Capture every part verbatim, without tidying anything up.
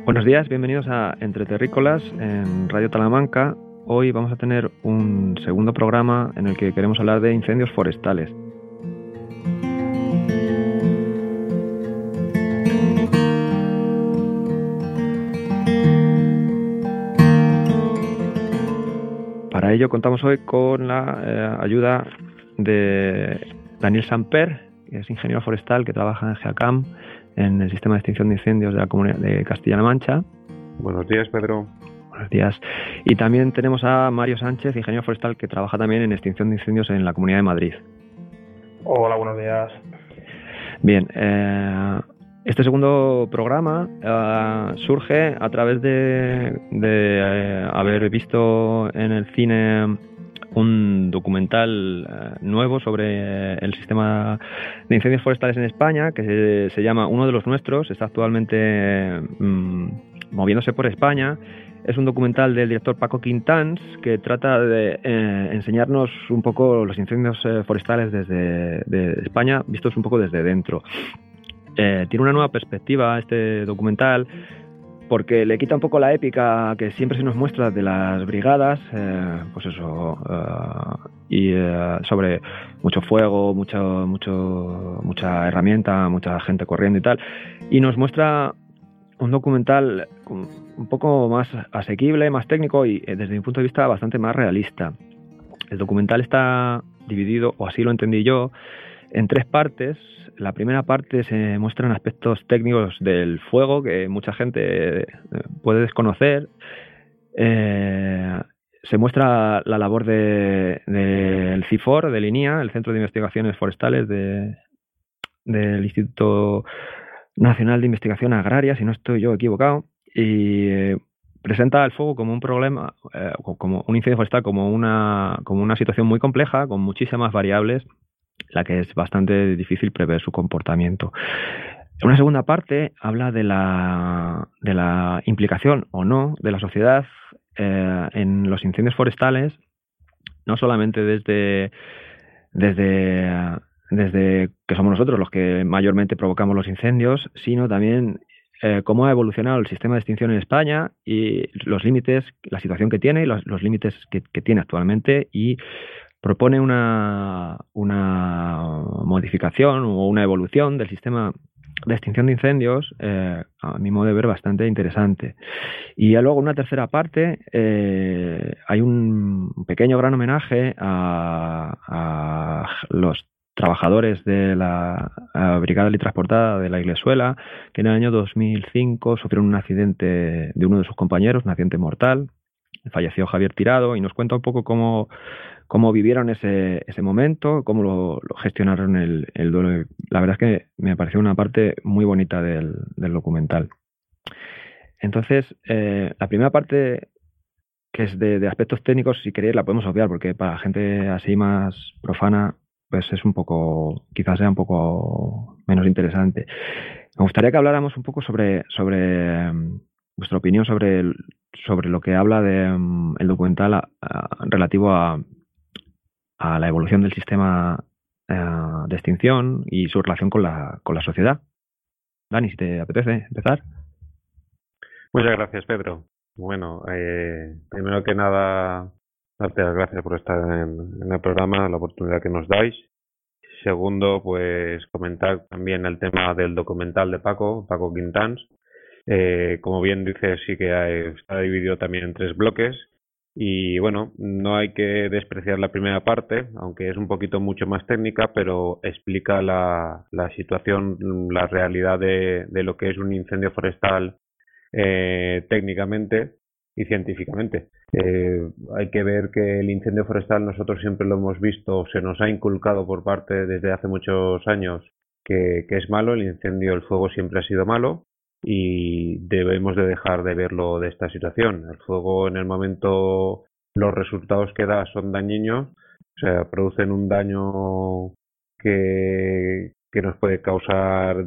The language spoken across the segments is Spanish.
Buenos días, bienvenidos a Entre Terrícolas en Radio Talamanca. Hoy vamos a tener un segundo programa en el que queremos hablar de incendios forestales. Para ello contamos hoy con la eh, ayuda de Daniel Samper, que es ingeniero forestal que trabaja en GEACAM, en el Sistema de Extinción de Incendios de la Comunidad de Castilla-La Mancha. Buenos días, Pedro. Buenos días. Y también tenemos a Mario Sánchez, ingeniero forestal que trabaja también en extinción de incendios en la Comunidad de Madrid. Hola, buenos días. Bien, eh, este segundo programa eh, surge a través de, de eh, haber visto en el cine un documental eh, nuevo sobre eh, el sistema de incendios forestales en España, que se, se llama Uno de los Nuestros. Está actualmente eh, moviéndose por España. Es un documental del director Paco Quintans que trata de eh, enseñarnos un poco los incendios eh, forestales desde de España, vistos un poco desde dentro. Eh, tiene una nueva perspectiva este documental, porque le quita un poco la épica que siempre se nos muestra de las brigadas, eh, pues eso, uh, y uh, sobre mucho fuego, mucho, mucho, mucha herramienta, mucha gente corriendo y tal, y nos muestra un documental un poco más asequible, más técnico y desde mi punto de vista bastante más realista. El documental está dividido, o así lo entendí yo, en tres partes. La primera parte se muestran aspectos técnicos del fuego que mucha gente puede desconocer. Eh, se muestra la labor de, de, del CIFOR, del INIA, el Centro de Investigaciones Forestales de, del Instituto Nacional de Investigación Agraria, si no estoy yo equivocado, y eh, presenta el fuego como un problema, eh, como un incendio forestal, como una, como una situación muy compleja, con muchísimas variables, la que es bastante difícil prever su comportamiento. En una segunda parte habla de la, de la implicación o no de la sociedad eh, en los incendios forestales, no solamente desde, desde, desde que somos nosotros los que mayormente provocamos los incendios, sino también eh, cómo ha evolucionado el sistema de extinción en España y los límites, la situación que tiene y los, los límites que, que tiene actualmente, y propone una, una modificación o una evolución del sistema de extinción de incendios, eh, a mi modo de ver, bastante interesante. Y luego, una tercera parte, eh, hay un pequeño gran homenaje a, a los trabajadores de la Brigada Litransportada de la Iglesuela, que en el año dos mil cinco sufrieron un accidente de uno de sus compañeros, un accidente mortal. Falleció Javier Tirado y nos cuenta un poco cómo cómo vivieron ese, ese momento, cómo lo, lo gestionaron el, el duelo. La verdad es que me pareció una parte muy bonita del, del documental. Entonces, eh, la primera parte, que es de, de aspectos técnicos, si queréis la podemos obviar, porque para gente así más profana, pues es un poco, quizás sea un poco menos interesante. Me gustaría que habláramos un poco sobre, sobre um, vuestra opinión sobre, el, sobre lo que habla de, um, el documental a, a, relativo a a la evolución del sistema uh, de extinción y su relación con la, con la sociedad. Dani, si te apetece empezar. Muchas gracias, Pedro. Bueno, eh, primero que nada, darte las gracias por estar en, en el programa, la oportunidad que nos dais. Segundo, pues comentar también el tema del documental de Paco, Paco Quintans. Eh, como bien dices, sí que hay, está dividido también en tres bloques. Y bueno, no hay que despreciar la primera parte, aunque es un poquito mucho más técnica, pero explica la, la situación, la realidad de, de lo que es un incendio forestal eh, técnicamente y científicamente. Eh, hay que ver que el incendio forestal nosotros siempre lo hemos visto, se nos ha inculcado por parte desde hace muchos años que, que es malo, el incendio, el fuego siempre ha sido malo. Y debemos de dejar de verlo de esta situación. El fuego, en el momento, los resultados que da son dañinos, o sea, producen un daño que, que nos puede causar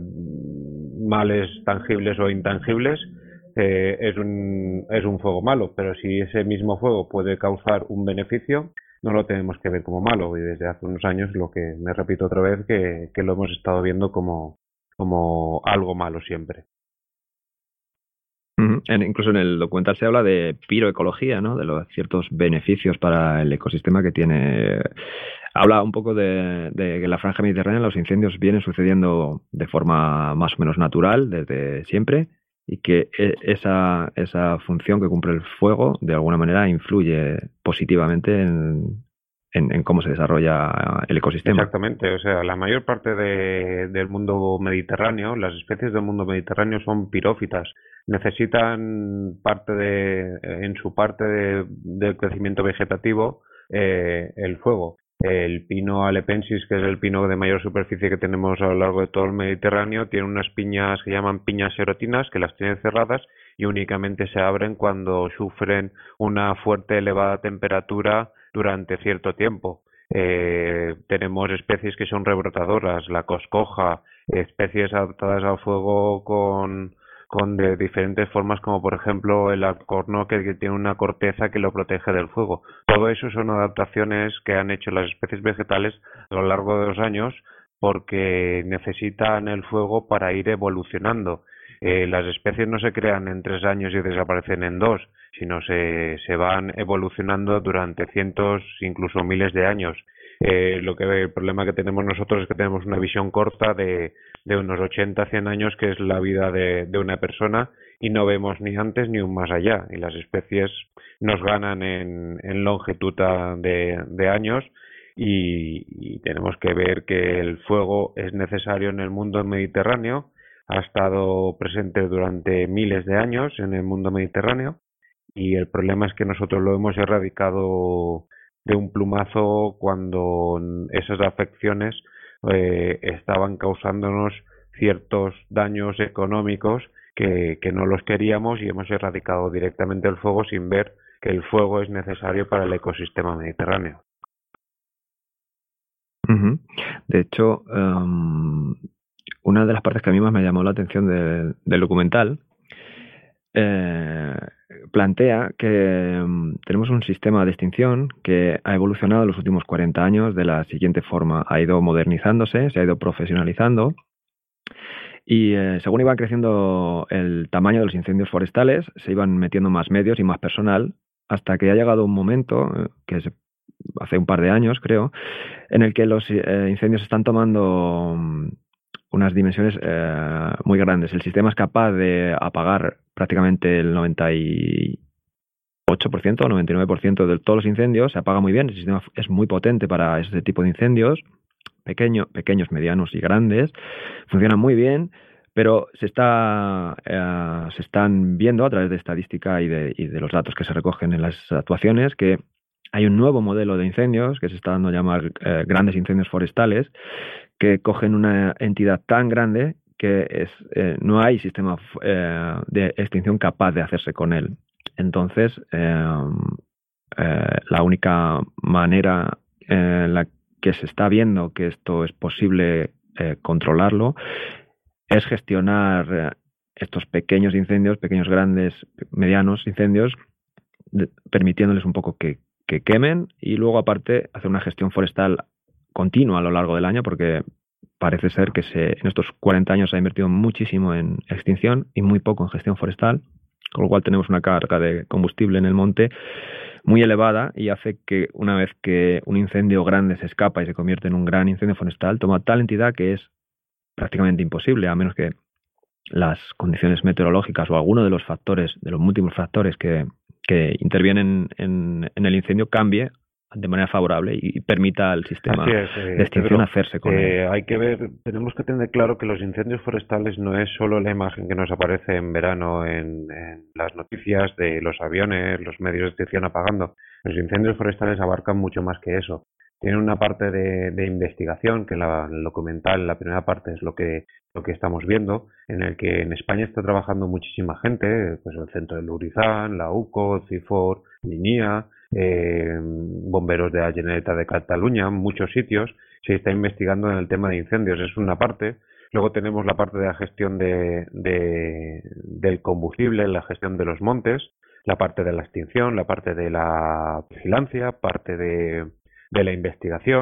males tangibles o intangibles. Eh, es un, es un fuego malo, pero si ese mismo fuego puede causar un beneficio, no lo tenemos que ver como malo. Y desde hace unos años, lo que me repito otra vez, que, que lo hemos estado viendo como, como algo malo siempre. Uh-huh. En, incluso en el documental se habla de piroecología, ¿no? De los ciertos beneficios para el ecosistema que tiene. Habla un poco de, de que en la franja mediterránea los incendios vienen sucediendo de forma más o menos natural desde siempre y que e- esa, esa función que cumple el fuego de alguna manera influye positivamente en, en, en cómo se desarrolla el ecosistema. Exactamente, o sea, la mayor parte de- del mundo mediterráneo, las especies del mundo mediterráneo son pirófitas. Necesitan parte de, en su parte de- del crecimiento vegetativo, eh, el fuego. El pino alepensis, que es el pino de mayor superficie que tenemos a lo largo de todo el Mediterráneo, tiene unas piñas que llaman piñas serotinas, que las tienen cerradas y únicamente se abren cuando sufren una fuerte elevada temperatura durante cierto tiempo. Eh, tenemos especies que son rebrotadoras, la coscoja, especies adaptadas al fuego con, con de diferentes formas, como por ejemplo el alcornoque, que tiene una corteza que lo protege del fuego. Todo eso son adaptaciones que han hecho las especies vegetales a lo largo de los años porque necesitan el fuego para ir evolucionando. Eh, las especies no se crean en tres años y desaparecen en dos, sino se, se van evolucionando durante cientos, incluso miles de años. Eh, lo que el problema que tenemos nosotros es que tenemos una visión corta de, de unos ochenta, cien años, que es la vida de, de una persona, y no vemos ni antes ni un más allá. Y las especies nos ganan en, en longitud de, de años. Y, y tenemos que ver que el fuego es necesario en el mundo mediterráneo. Ha estado presente durante miles de años en el mundo mediterráneo y el problema es que nosotros lo hemos erradicado de un plumazo cuando esas afecciones eh, estaban causándonos ciertos daños económicos que, que no los queríamos, y hemos erradicado directamente el fuego sin ver que el fuego es necesario para el ecosistema mediterráneo. Uh-huh. De hecho, um, una de las partes que a mí más me llamó la atención de, del documental eh, plantea que um, tenemos un sistema de extinción que ha evolucionado en los últimos cuarenta años de la siguiente forma. Ha ido modernizándose, se ha ido profesionalizando y eh, según iba creciendo el tamaño de los incendios forestales, se iban metiendo más medios y más personal hasta que ha llegado un momento, eh, que es hace un par de años creo, en el que los eh, incendios están tomando um, unas dimensiones eh, muy grandes. El sistema es capaz de apagar prácticamente el noventa y ocho por ciento o noventa y nueve por ciento de todos los incendios. Se apaga muy bien, el sistema es muy potente para ese tipo de incendios, pequeño, pequeños, medianos y grandes. Funcionan muy bien, pero se está eh, se están viendo a través de estadística y de, y de los datos que se recogen en las actuaciones que hay un nuevo modelo de incendios que se está dando a llamar eh, grandes incendios forestales, que cogen una entidad tan grande que es, eh, no hay sistema eh, de extinción capaz de hacerse con él. Entonces, eh, eh, la única manera en la que se está viendo que esto es posible eh, controlarlo es gestionar eh, estos pequeños incendios, pequeños, grandes, medianos incendios, de, permitiéndoles un poco que que quemen y luego aparte hacer una gestión forestal continua a lo largo del año, porque parece ser que se, en estos cuarenta años se ha invertido muchísimo en extinción y muy poco en gestión forestal, con lo cual tenemos una carga de combustible en el monte muy elevada y hace que una vez que un incendio grande se escapa y se convierte en un gran incendio forestal, toma tal entidad que es prácticamente imposible, a menos que las condiciones meteorológicas o alguno de los factores, de los múltiples factores que que intervienen en, en el incendio cambie de manera favorable y permita al sistema es, eh, de extinción Pedro, hacerse con eh, él. Hay que ver, tenemos que tener claro que los incendios forestales no es solo la imagen que nos aparece en verano en, en las noticias de los aviones, los medios de extinción apagando. Los incendios forestales abarcan mucho más que eso. Tienen una parte de, de investigación, que la, el documental, la primera parte es lo que lo que estamos viendo, en el que en España está trabajando muchísima gente, pues el Centro de Lurizán, la U C O, CIFOR, Linia, eh, bomberos de la Generalitat de Cataluña, muchos sitios, se está investigando en el tema de incendios, es una parte. Luego tenemos la parte de la gestión de, de, del combustible, la gestión de los montes, la parte de la extinción, la parte de la vigilancia, parte de, de la investigación,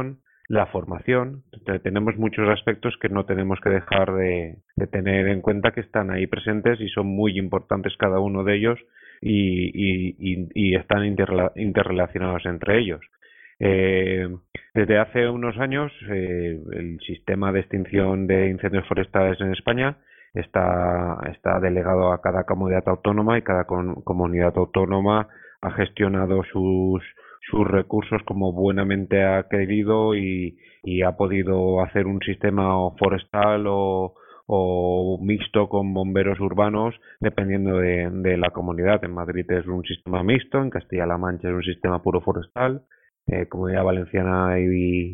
la formación. Entonces, tenemos muchos aspectos que no tenemos que dejar de, de tener en cuenta, que están ahí presentes y son muy importantes cada uno de ellos y, y, y, y están interrela- interrelacionados entre ellos. Eh, desde hace unos años, eh, el sistema de extinción de incendios forestales en España está, está delegado a cada comunidad autónoma, y cada con, comunidad autónoma ha gestionado sus, sus recursos como buenamente ha querido, y, y ha podido hacer un sistema forestal o, o mixto con bomberos urbanos, dependiendo de, de la comunidad. En Madrid es un sistema mixto, en Castilla-La Mancha es un sistema puro forestal. Eh, Comunidad Valenciana y,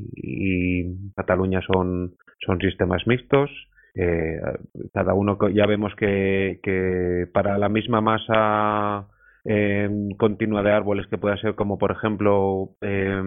y Cataluña son, son sistemas mixtos. Eh, cada uno, ya vemos que, que para la misma masa eh, continua de árboles, que pueda ser como por ejemplo eh,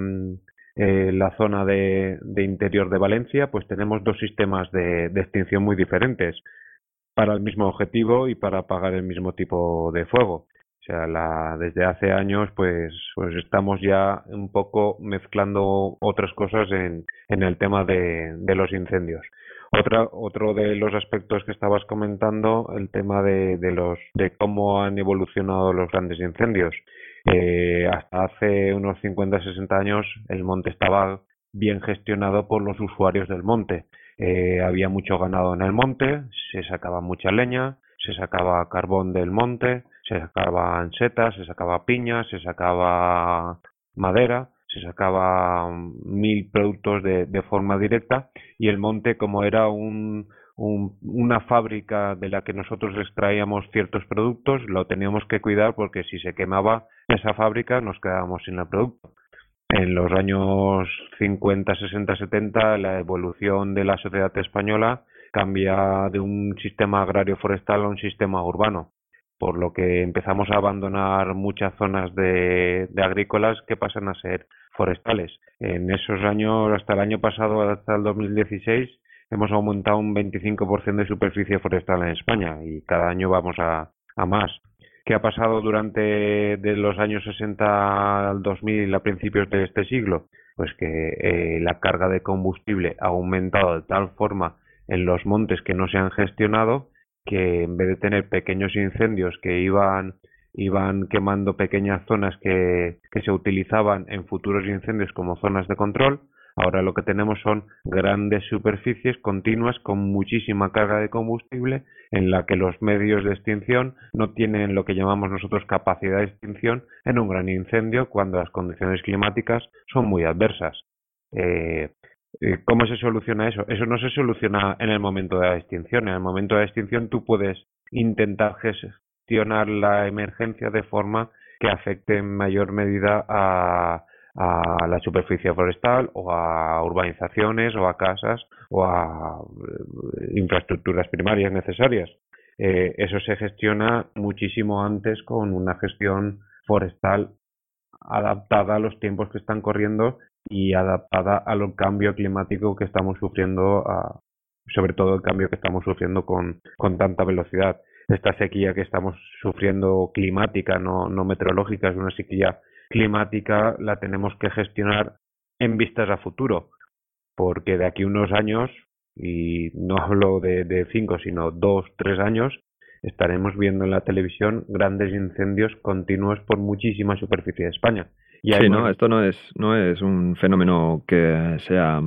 eh, la zona de, de interior de Valencia, pues tenemos dos sistemas de, de extinción muy diferentes para el mismo objetivo y para apagar el mismo tipo de fuego. O sea, la, desde hace años, pues, pues estamos ya un poco mezclando otras cosas en, en el tema de, de los incendios. Otra, otro de los aspectos que estabas comentando, el tema de, de los de cómo han evolucionado los grandes incendios. Eh, hasta hace unos cincuenta sesenta años el monte estaba bien gestionado por los usuarios del monte. Eh, había mucho ganado en el monte, se sacaba mucha leña, se sacaba carbón del monte, se sacaban setas, se sacaba piña, se sacaba madera, se sacaba mil productos de, de forma directa, y el monte, como era un, un, una fábrica de la que nosotros extraíamos ciertos productos, lo teníamos que cuidar, porque si se quemaba esa fábrica nos quedábamos sin el producto. En los años cincuenta, sesenta, setenta, la evolución de la sociedad española cambia de un sistema agrario forestal a un sistema urbano, por lo que empezamos a abandonar muchas zonas de, de agrícolas que pasan a ser forestales. En esos años, hasta el año pasado, hasta el dos mil dieciséis, hemos aumentado un veinticinco por ciento de superficie forestal en España, y cada año vamos a, a más. ¿Qué ha pasado durante de los años sesenta al dos mil, a principios de este siglo? Pues que eh, la carga de combustible ha aumentado de tal forma en los montes que no se han gestionado, que en vez de tener pequeños incendios que iban iban quemando pequeñas zonas que, que se utilizaban en futuros incendios como zonas de control, ahora lo que tenemos son grandes superficies continuas con muchísima carga de combustible, en la que los medios de extinción no tienen lo que llamamos nosotros capacidad de extinción en un gran incendio, cuando las condiciones climáticas son muy adversas. Eh, ¿Cómo se soluciona eso? Eso no se soluciona en el momento de la extinción. En el momento de la extinción tú puedes intentar gestionar la emergencia de forma que afecte en mayor medida a, a la superficie forestal, o a urbanizaciones, o a casas, o a infraestructuras primarias necesarias. Eh, eso se gestiona muchísimo antes con una gestión forestal adaptada a los tiempos que están corriendo y adaptada al cambio climático que estamos sufriendo, a, sobre todo el cambio que estamos sufriendo con, con tanta velocidad. Esta sequía que estamos sufriendo climática, no, no meteorológica, es una sequía climática, la tenemos que gestionar en vistas a futuro, porque de aquí a unos años, y no hablo de, de cinco, sino dos, tres años, estaremos viendo en la televisión grandes incendios continuos por muchísima superficie de España. Y sí, no, esto no es no es un fenómeno que sea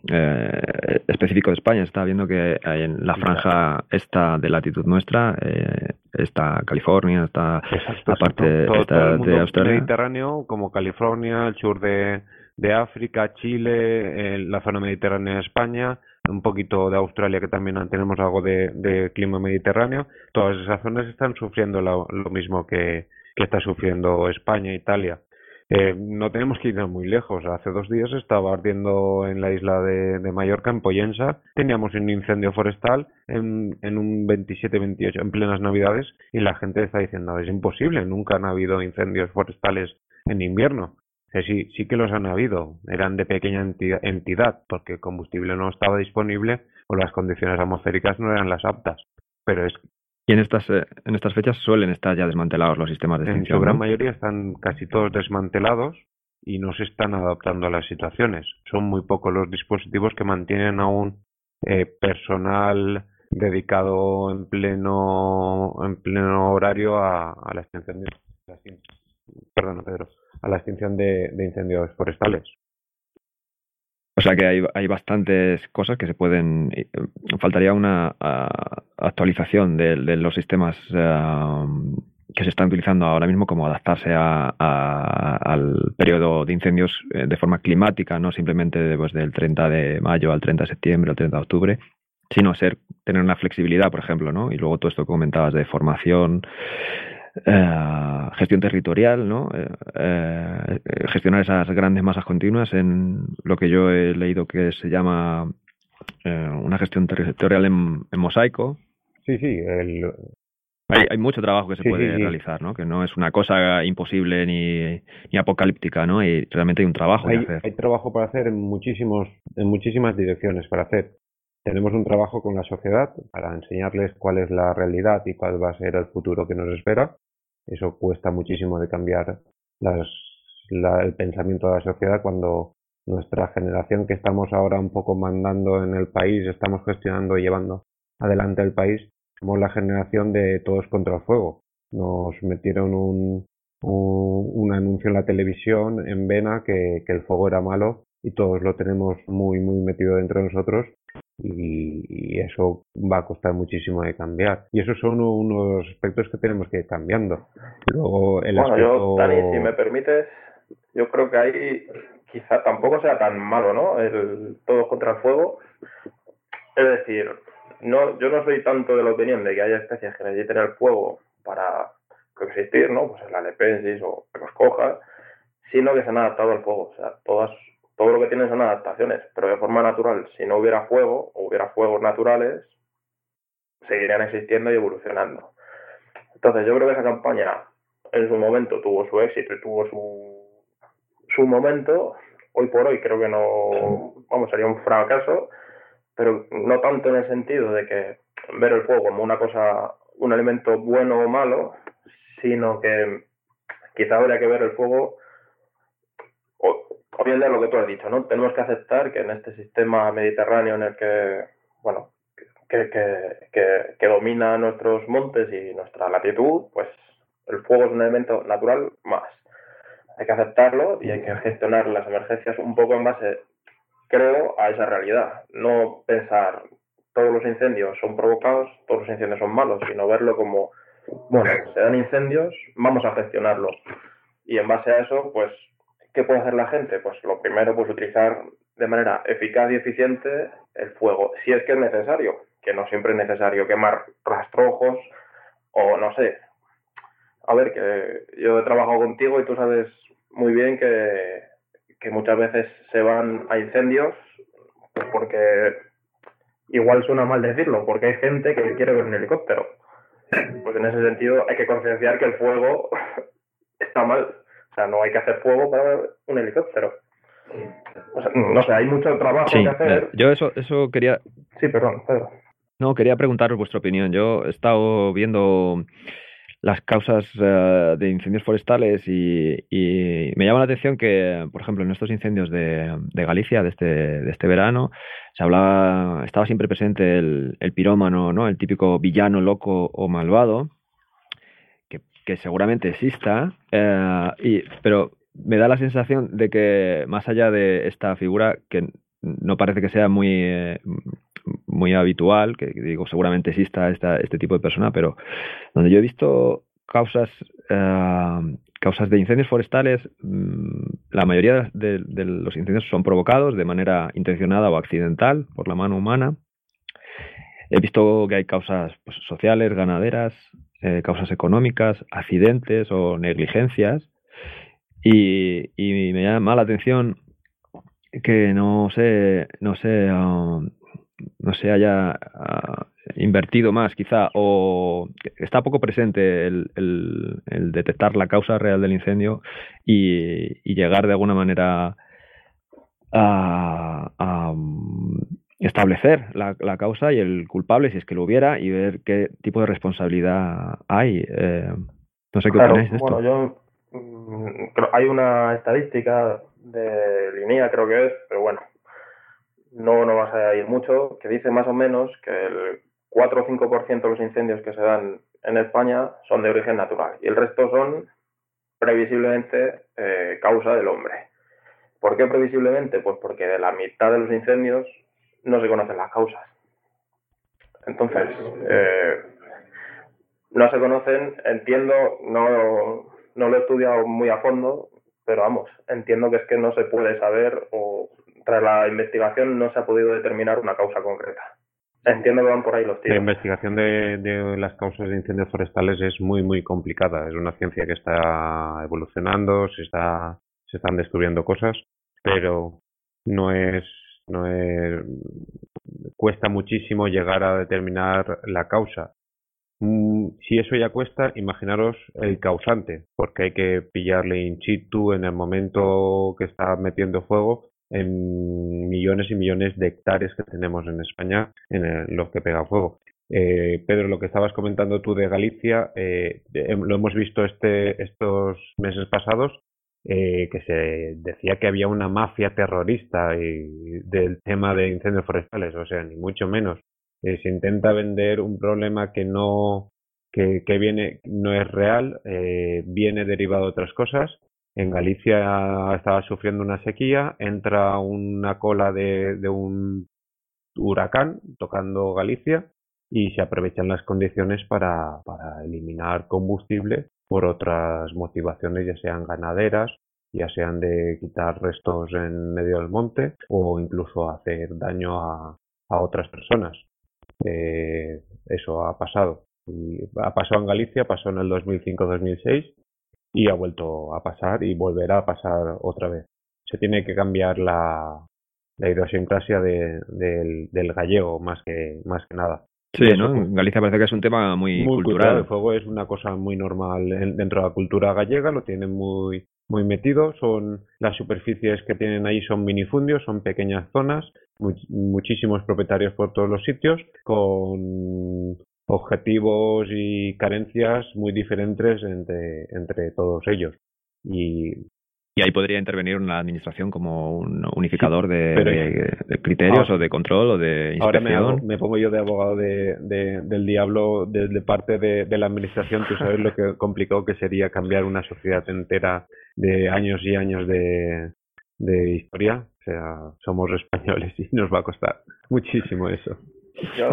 eh, específico de España. Está viendo que en la franja esta de latitud nuestra, eh, está California, está Exacto, la parte todo, esta todo el mundo de Australia, mediterráneo, como California, el sur de, de África, Chile, eh, la zona mediterránea de España, un poquito de Australia, que también tenemos algo de, de clima mediterráneo. Todas esas zonas están sufriendo lo, lo mismo que, que está sufriendo España e Italia. Eh, no tenemos que irnos muy lejos. Hace dos días estaba ardiendo en la isla de, de Mallorca, en Pollensa. Teníamos un incendio forestal en, en un veintisiete veintiocho, en plenas Navidades, y la gente está diciendo, es imposible, nunca han habido incendios forestales en invierno. Eh, sí, sí que los han habido. Eran de pequeña entidad, entidad, porque el combustible no estaba disponible o las condiciones atmosféricas no eran las aptas. Pero es Y en estas eh, en estas fechas suelen estar ya desmantelados los sistemas de extinción, en su gran ¿no? mayoría están casi todos desmantelados. y no se están adaptando a las situaciones. Son muy pocos los dispositivos que mantienen aún eh, personal dedicado en pleno en pleno horario a, a la extinción de perdón, Pedro, a la extinción de, de incendios forestales. O sea que hay, hay bastantes cosas que se pueden... Faltaría una uh, actualización de, de los sistemas uh, que se están utilizando ahora mismo, como adaptarse a, a, al periodo de incendios de forma climática, no simplemente pues, del treinta de mayo al treinta de septiembre, al treinta de octubre, sino ser tener una flexibilidad, por ejemplo, ¿no? Y luego todo esto que comentabas de formación... Eh, gestión territorial, ¿no? Eh, eh, gestionar esas grandes masas continuas en lo que yo he leído que se llama eh, una gestión territorial en, en mosaico. Sí, sí. El... Hay, hay mucho trabajo que se sí, puede sí, sí. realizar, ¿no? Que no es una cosa imposible ni, ni apocalíptica, ¿no? Y realmente hay un trabajo hay, que hacer. Hay trabajo para hacer en muchísimos, en muchísimas direcciones para hacer. Tenemos un trabajo con la sociedad para enseñarles cuál es la realidad y cuál va a ser el futuro que nos espera. Eso cuesta muchísimo de cambiar las, la, el pensamiento de la sociedad cuando nuestra generación, que estamos ahora un poco mandando en el país, estamos gestionando y llevando adelante el país, somos la generación de todos contra el fuego. Nos metieron un, un, un anuncio en la televisión en vena que, que el fuego era malo y todos lo tenemos muy, muy metido dentro de nosotros. Y, y eso va a costar muchísimo de cambiar. Y esos son unos aspectos que tenemos que ir cambiando. Luego el bueno, aspecto... yo, Dani, si me permites, yo creo que ahí quizá tampoco sea tan malo, ¿no? El todos contra el fuego. Es decir, no, yo no soy tanto de la opinión de que haya especies que necesiten el fuego para coexistir, ¿no? Pues el alepensis o los cojas, sino que se han adaptado al fuego. O sea, todas... todo lo que tienen son adaptaciones, pero de forma natural. Si no hubiera fuego, o hubiera fuegos naturales, seguirían existiendo y evolucionando. Entonces yo creo que esa campaña en su momento tuvo su éxito y tuvo su, su momento. Hoy por hoy creo que no, vamos, sería un fracaso, pero no tanto en el sentido de que ver el fuego como una cosa, un elemento bueno o malo, sino que quizá habría que ver el fuego... O, o bien de lo que tú has dicho, ¿no? Tenemos que aceptar que en este sistema mediterráneo en el que, bueno, que, que, que, que domina nuestros montes y nuestra latitud, pues el fuego es un elemento natural más. Hay que aceptarlo y hay que gestionar las emergencias un poco en base, creo, a esa realidad. No pensar todos los incendios son provocados, todos los incendios son malos, sino verlo como, bueno, se dan incendios, vamos a gestionarlo. Y en base a eso, pues, ¿qué puede hacer la gente? Pues lo primero, pues utilizar de manera eficaz y eficiente el fuego, si es que es necesario, que no siempre es necesario quemar rastrojos o no sé. A ver, que yo he trabajado contigo y tú sabes muy bien que, que muchas veces se van a incendios, pues porque igual suena mal decirlo, porque hay gente que quiere ver un helicóptero. Pues en ese sentido hay que concienciar que el fuego está mal. O sea, no hay que hacer fuego para ver un helicóptero. O sea, no sé, hay mucho trabajo sí, que hacer. Eh, yo eso, eso quería... Sí, perdón, Pedro. No, quería preguntaros vuestra opinión. Yo he estado viendo las causas uh, de incendios forestales y, y me llama la atención que, por ejemplo, en estos incendios de, de Galicia de este, de este verano, se hablaba, estaba siempre presente el, el pirómano, ¿no? El típico villano loco o malvado, que, que seguramente exista, eh, y, pero me da la sensación de que más allá de esta figura, que no parece que sea muy... Eh, muy habitual, que digo, seguramente exista esta, este tipo de persona, pero donde yo he visto causas uh, causas de incendios forestales, mmm, la mayoría de, de los incendios son provocados de manera intencionada o accidental por la mano humana. He visto que hay causas pues, sociales, ganaderas, eh, causas económicas, accidentes o negligencias, y, y me llama la atención que no sé, no sé, uh, no se haya uh, invertido más quizá, o está poco presente el, el, el detectar la causa real del incendio y, y llegar de alguna manera a, a establecer la, la causa y el culpable, si es que lo hubiera, y ver qué tipo de responsabilidad hay. Eh, no sé qué claro, opináis de esto. Bueno, yo hay una estadística de Linea, creo que es, pero bueno, no nos vas a ir mucho, que dice más o menos que el cuatro o cinco por ciento de los incendios que se dan en España son de origen natural y el resto son previsiblemente eh, causa del hombre. ¿Por qué previsiblemente? Pues porque de la mitad de los incendios no se conocen las causas. Entonces, eh, no se conocen, entiendo, no, no lo he estudiado muy a fondo, pero vamos, entiendo que es que no se puede saber o tras la investigación no se ha podido determinar una causa concreta. Entiendo que van por ahí los tiros. La investigación de, de las causas de incendios forestales es muy, muy complicada. Es una ciencia que está evolucionando, se está, se están descubriendo cosas, pero no es, no es, cuesta muchísimo llegar a determinar la causa. Si eso ya cuesta, imaginaros el causante, porque hay que pillarle in situ en el momento que está metiendo fuego en millones y millones de hectáreas que tenemos en España en el, los que pega fuego. Eh, Pedro, lo que estabas comentando tú de Galicia, eh, lo hemos visto este, estos meses pasados, eh, que se decía que había una mafia terrorista y, del tema de incendios forestales, o sea, ni mucho menos. Eh, se intenta vender un problema que no que, que viene no es real, eh, viene derivado de otras cosas. En Galicia estaba sufriendo una sequía, entra una cola de, de un huracán tocando Galicia y se aprovechan las condiciones para, para eliminar combustible por otras motivaciones, ya sean ganaderas, ya sean de quitar restos en medio del monte o incluso hacer daño a, a otras personas. Eh, eso ha pasado. Y ha pasado en Galicia, pasó en el dos mil cinco dos mil seis y ha vuelto a pasar y volverá a pasar otra vez. Se tiene que cambiar la, la idiosincrasia de, de, del gallego más que, más que nada. Sí, ¿no? En Galicia parece que es un tema muy, muy cultural. cultural. El fuego es una cosa muy normal en, dentro de la cultura gallega, lo tienen muy, muy metido. Son las superficies que tienen ahí son minifundios, son pequeñas zonas, muy, muchísimos propietarios por todos los sitios, con objetivos y carencias muy diferentes entre, entre todos ellos. Y Y ahí podría intervenir una administración como un unificador sí, de, de, de criterios ahora, o de control o de inspección. Ahora me, hago, me pongo yo de abogado de, de, del diablo de, de parte de, de la administración. Tú sabes lo que complicado que sería cambiar una sociedad entera de años y años de, de historia. O sea, somos españoles y nos va a costar muchísimo eso. Yo...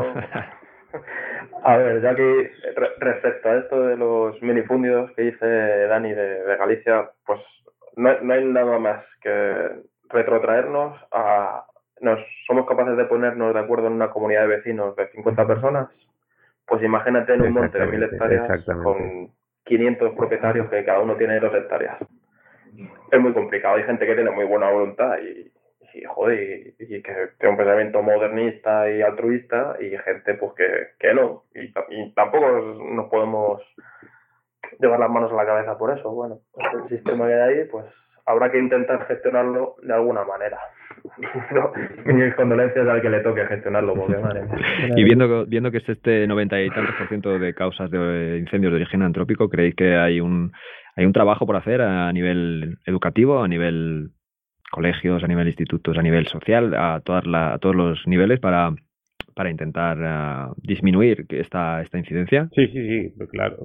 A ver, ya que re respecto a esto de los minifundios que dice Dani de, de Galicia, pues no, no hay nada más que retrotraernos a... Nos somos capaces de ponernos de acuerdo en una comunidad de vecinos de cincuenta personas, pues imagínate en un monte de mil hectáreas con quinientos propietarios que cada uno tiene dos hectáreas. Es muy complicado, hay gente que tiene muy buena voluntad y, y joder, y, y que tiene un pensamiento modernista y altruista y gente pues que, que no, y, y tampoco nos podemos llevar las manos a la cabeza por eso. Bueno, pues el sistema que hay ahí, pues habrá que intentar gestionarlo de alguna manera. No, mis condolencias al que le toque gestionarlo, porque madre mía. Y viendo, viendo que es este noventa y tantos por ciento de causas de incendios de origen antrópico, ¿creéis que hay un hay un trabajo por hacer a nivel educativo, a nivel colegios, a nivel institutos, a nivel social, a todas la, a todos los niveles para para intentar uh, disminuir esta esta incidencia? Sí, sí, sí, pues claro.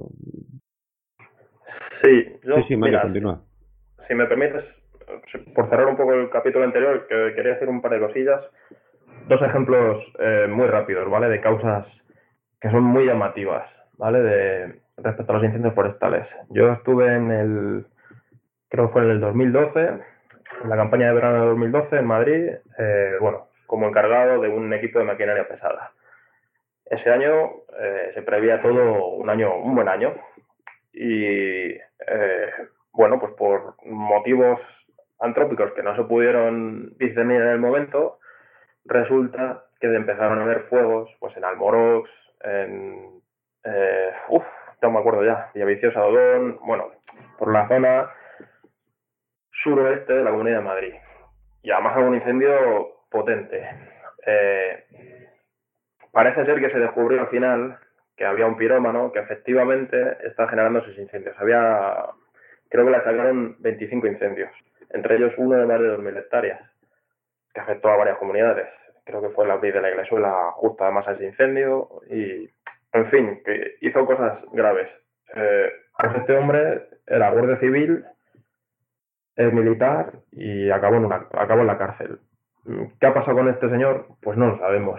Sí, yo, sí, sí, Mario, mira, continúa. Si, si me permites, por cerrar un poco el capítulo anterior, que quería decir un par de cosillas, dos ejemplos eh, muy rápidos, ¿vale? De causas que son muy llamativas, ¿vale? De respecto a los incendios forestales. Yo estuve en el, creo que fue en el dos mil doce, en la campaña de verano de dos mil doce en Madrid, eh, bueno, como encargado de un equipo de maquinaria pesada. Ese año eh, se preveía todo un año, un buen año, y eh, bueno, pues por motivos antrópicos que no se pudieron discernir en el momento, resulta que empezaron a haber fuegos pues en Almorox, en eh, uff, no me acuerdo ya, Villaviciosa, Odón, bueno, por la zona suroeste de la Comunidad de Madrid. Y además un incendio potente. Eh, parece ser que se descubrió al final que había un pirómano que efectivamente está generando esos incendios. Había creo que le sacaron veinticinco incendios, entre ellos uno de más de dos mil hectáreas, que afectó a varias comunidades. Creo que fue la Abril de la Iglesuela justo además a ese incendio y, en fin, que hizo cosas graves. Eh, pues este hombre era guardia civil, es militar y acabó en, una, acabó en la cárcel. ¿Qué ha pasado con este señor? Pues no lo sabemos.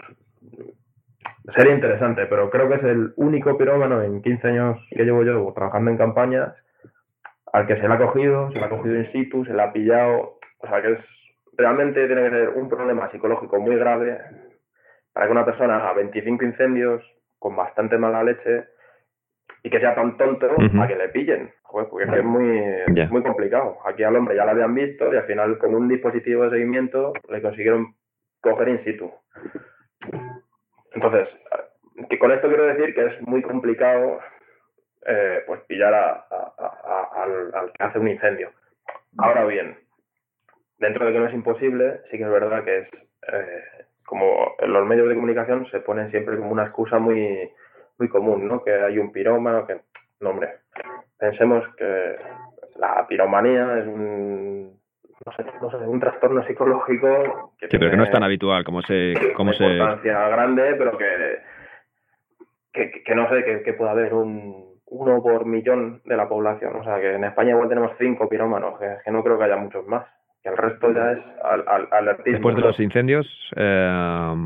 Sería interesante, pero creo que es el único pirómano en quince años que llevo yo trabajando en campañas al que se le ha cogido, se le ha cogido in situ, se le ha pillado. O sea, que es realmente tiene que ser un problema psicológico muy grave para que una persona haga veinticinco incendios con bastante mala leche y que sea tan tonto uh-huh. a que le pillen. Joder, porque es, es muy, yeah. muy complicado. Aquí al hombre ya lo habían visto y al final con un dispositivo de seguimiento le consiguieron coger in situ. Entonces, que con esto quiero decir que es muy complicado eh, pues pillar a, a, a, a, al, al que hace un incendio. Ahora bien, dentro de que no es imposible, sí que es verdad que es eh, como en los medios de comunicación se ponen siempre como una excusa muy muy común, ¿no? Que hay un pirómano, que no, hombre, pensemos que la piromanía es un no sé, no sé, un trastorno psicológico que sí, pero que no es tan habitual como se como una se importancia grande, pero que que, que no sé, que, que pueda haber un uno por millón de la población, o sea, que en España igual tenemos cinco pirómanos, que, que no creo que haya muchos más, que el resto ya es al, al, alertismo. Después de los incendios, eh,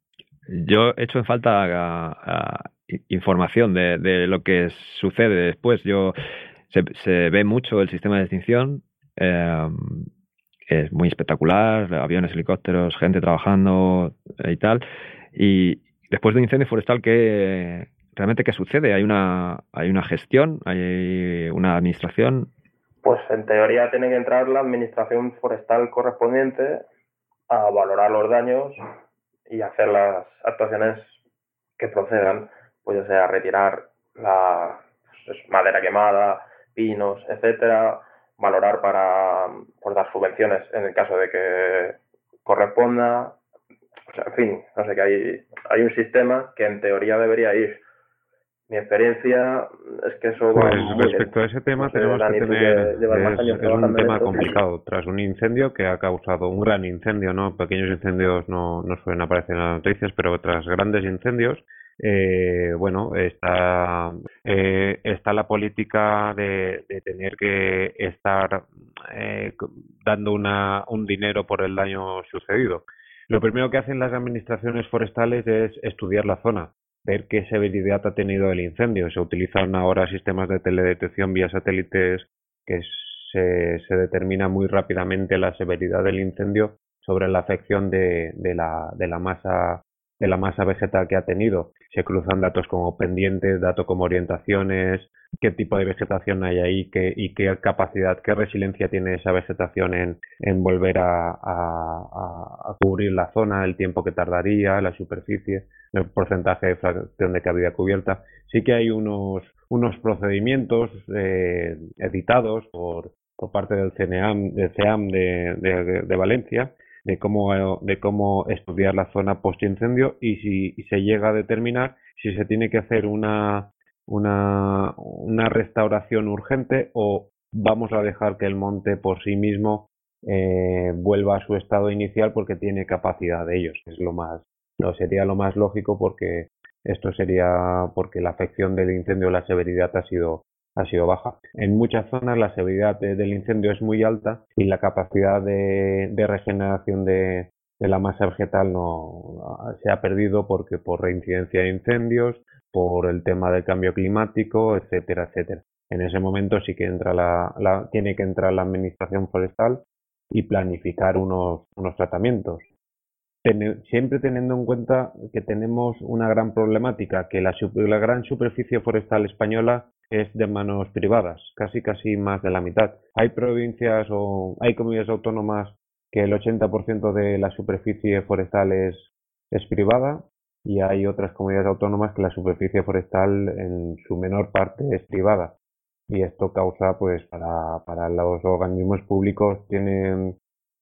yo he hecho en falta a, a información de, de lo que sucede después. Yo se, se ve mucho el sistema de extinción, eh, es muy espectacular, aviones, helicópteros, gente trabajando y tal. Y después de un incendio forestal, ¿qué realmente qué sucede? ¿Hay una hay una gestión? ¿Hay una administración? Pues en teoría tiene que entrar la administración forestal correspondiente a valorar los daños y hacer las actuaciones que procedan, pues ya sea retirar la pues, madera quemada, pinos, etcétera, valorar para pues, dar subvenciones en el caso de que corresponda. O sea, en fin, no sé, que hay, hay un sistema que en teoría debería ir. Mi experiencia es que eso pues va muy respecto bien. a ese tema No sé, tenemos Dani, que tener que es, años es un tema esto, complicado tras un incendio que ha causado un gran incendio, no pequeños incendios no, no suelen aparecer en las noticias, pero tras grandes incendios eh, bueno está eh, está la política de, de tener que estar eh, dando una un dinero por el daño sucedido. Lo primero que hacen las administraciones forestales es estudiar la zona, ver qué severidad ha tenido el incendio. Se utilizan ahora sistemas de teledetección vía satélites que se, se determina muy rápidamente la severidad del incendio sobre la afección de, de, la, de la masa de la masa vegetal que ha tenido. Se cruzan datos como pendientes, datos como orientaciones, qué tipo de vegetación hay ahí qué, y qué capacidad, qué resiliencia tiene esa vegetación en, en volver a, a, a cubrir la zona, el tiempo que tardaría, la superficie, el porcentaje de fracción de cavidad cubierta. Sí que hay unos, unos procedimientos eh, editados por, por parte del C N A M, del C E A M de, de, de Valencia, de cómo de cómo estudiar la zona post incendio y si y se llega a determinar si se tiene que hacer una una una restauración urgente o vamos a dejar que el monte por sí mismo eh, vuelva a su estado inicial porque tiene capacidad de ellos. Es lo más no sería lo más lógico porque esto sería porque la afección del incendio, la severidad ha sido ha sido baja. En muchas zonas la severidad de, del incendio es muy alta y la capacidad de, de regeneración de, de la masa vegetal no se ha perdido porque por reincidencia de incendios, por el tema del cambio climático, etcétera, etcétera. En ese momento sí que entra la, la tiene que entrar la administración forestal y planificar unos, unos tratamientos. Ten, siempre teniendo en cuenta que tenemos una gran problemática, que la, la gran superficie forestal española es de manos privadas, casi casi más de la mitad. Hay provincias o hay comunidades autónomas que el ochenta por ciento de la superficie forestal es, es privada y hay otras comunidades autónomas que la superficie forestal en su menor parte es privada. Y esto causa, pues, para, para los organismos públicos tienen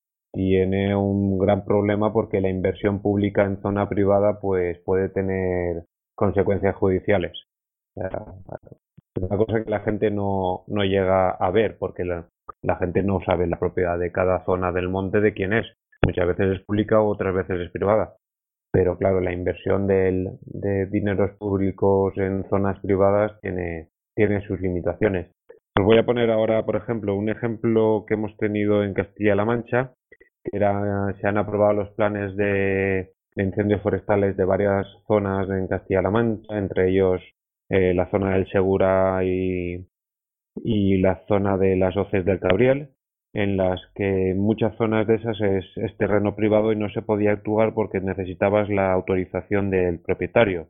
tiene un gran problema porque la inversión pública en zona privada pues puede tener consecuencias judiciales. O sea, Es una cosa que la gente no, no llega a ver porque la, la gente no sabe la propiedad de cada zona del monte de quién es. Muchas veces es pública, otras veces es privada. Pero claro, la inversión del, de dineros públicos en zonas privadas tiene, tiene sus limitaciones. Os voy a poner ahora, por ejemplo, un ejemplo que hemos tenido en Castilla-La Mancha, que era, se han aprobado los planes de, de incendios forestales de varias zonas en Castilla-La Mancha, entre ellos eh, la zona del Segura y, y la zona de las Hoces del Cabriel, en las que en muchas zonas de esas es, es terreno privado y no se podía actuar porque necesitabas la autorización del propietario.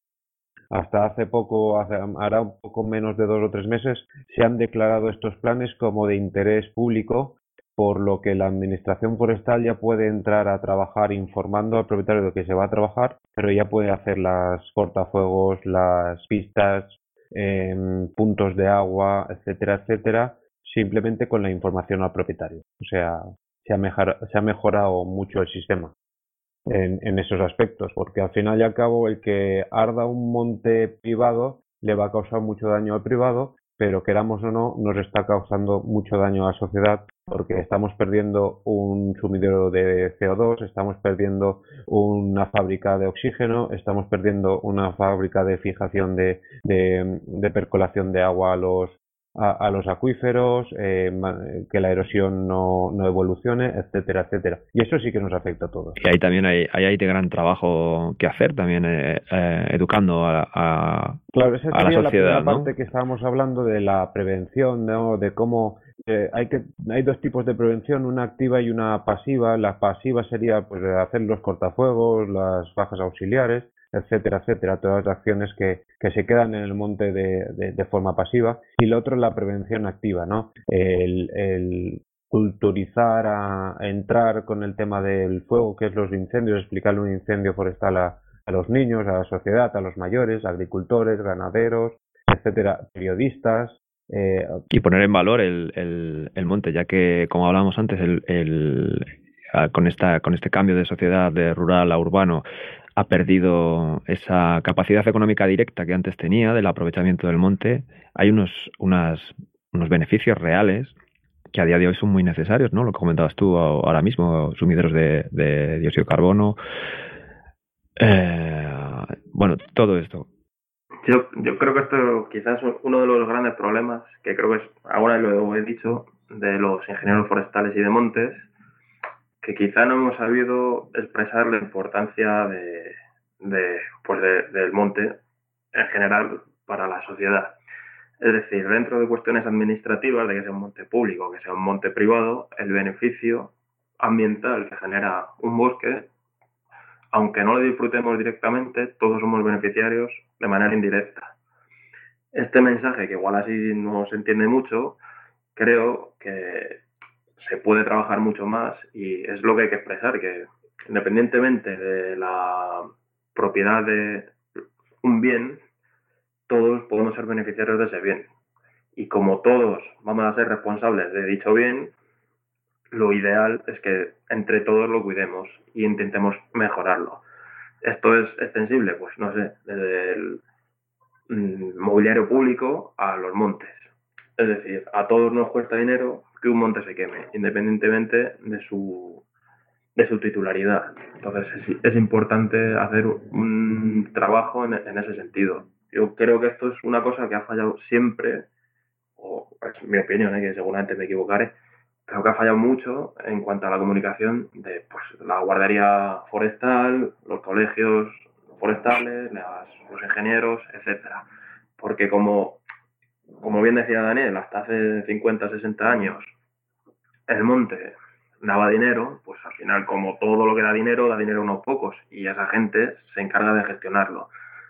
Hasta hace poco, hace, hará un poco menos de dos o tres meses, se han declarado estos planes como de interés público, por lo que la Administración Forestal ya puede entrar a trabajar informando al propietario de que se va a trabajar, pero ya puede hacer las cortafuegos, las pistas, eh, puntos de agua, etcétera, etcétera, simplemente con la información al propietario. O sea, se ha, mejor, se ha mejorado mucho el sistema en, en esos aspectos, porque al final y al cabo el que arda un monte privado le va a causar mucho daño al privado, pero queramos o no, nos está causando mucho daño a la sociedad porque estamos perdiendo un sumidero de C O dos, estamos perdiendo una fábrica de oxígeno, estamos perdiendo una fábrica de fijación de, de, de percolación de agua a los A, a los acuíferos, eh, que la erosión no, no evolucione, etcétera, etcétera. Y eso sí que nos afecta a todos. Y ahí también hay, ahí hay de gran trabajo que hacer, también eh, eh, educando a, a, claro, esa a la sería sociedad, la primera ¿no? parte que estábamos hablando de la prevención, ¿no? De cómo eh, hay que hay dos tipos de prevención, una activa y una pasiva. La pasiva sería pues hacer los cortafuegos, las fajas auxiliares, etcétera, etcétera, todas las acciones que, que se quedan en el monte de, de, de forma pasiva. Y lo otro es la prevención activa, ¿no? El, el culturizar, a, a entrar con el tema del fuego, que es los incendios, explicarle un incendio forestal a, a los niños, a la sociedad, a los mayores, agricultores, ganaderos, etcétera, periodistas. Eh, y poner en valor el, el, el monte, ya que, como hablábamos antes, el, el, con, esta, con este cambio de sociedad de rural a urbano, ha perdido esa capacidad económica directa que antes tenía del aprovechamiento del monte. Hay unos, unas, unos beneficios reales que a día de hoy son muy necesarios, ¿no? Lo que comentabas tú ahora mismo, sumideros de, de dióxido de carbono. Eh, bueno, todo esto. Yo, yo creo que esto quizás es uno de los grandes problemas, que creo que es, ahora lo he dicho, de los ingenieros forestales y de montes, que quizá no hemos sabido expresar la importancia de, de, pues de, del monte en general para la sociedad. Es decir, dentro de cuestiones administrativas, de que sea un monte público, que sea un monte privado, el beneficio ambiental que genera un bosque, aunque no lo disfrutemos directamente, todos somos beneficiarios de manera indirecta. Este mensaje, que igual así no se entiende mucho, creo que se puede trabajar mucho más y es lo que hay que expresar, que independientemente de la propiedad de un bien, todos podemos ser beneficiarios de ese bien. Y como todos vamos a ser responsables de dicho bien, lo ideal es que entre todos lo cuidemos y intentemos mejorarlo. ¿Esto es extensible? Pues no sé, desde el mm, mobiliario público a los montes. Es decir, a todos nos cuesta dinero que un monte se queme, independientemente de su de su titularidad. Entonces es, es importante hacer un trabajo en, en ese sentido. Yo creo que esto es una cosa que ha fallado siempre, o es mi opinión, ¿eh? Que seguramente me equivocaré, creo que ha fallado mucho en cuanto a la comunicación de pues, la guardería forestal, los colegios forestales, las, los ingenieros, etcétera. Porque como, como bien decía Daniel, hasta hace cincuenta, sesenta años el monte daba dinero, pues al final como todo lo que da dinero, da dinero a unos pocos y esa gente se encarga de gestionarlo.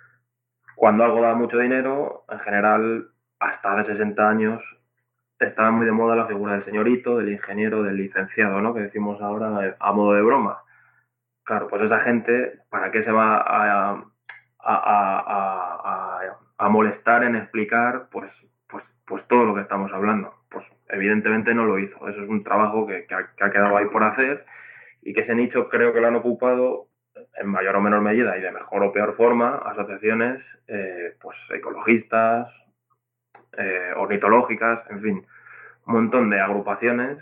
Cuando algo da mucho dinero, en general, hasta hace sesenta años, estaba muy de moda la figura del señorito, del ingeniero, del licenciado, ¿no? Que decimos ahora a modo de broma. Claro, pues esa gente, ¿para qué se va a, a, a, a, a molestar en explicar pues, pues, pues todo lo que estamos hablando? Pues evidentemente no lo hizo. Eso es un trabajo que, que, ha, que ha quedado ahí por hacer y que ese nicho creo que lo han ocupado en mayor o menor medida y de mejor o peor forma asociaciones eh, pues ecologistas, eh, ornitológicas, en fin, un montón de agrupaciones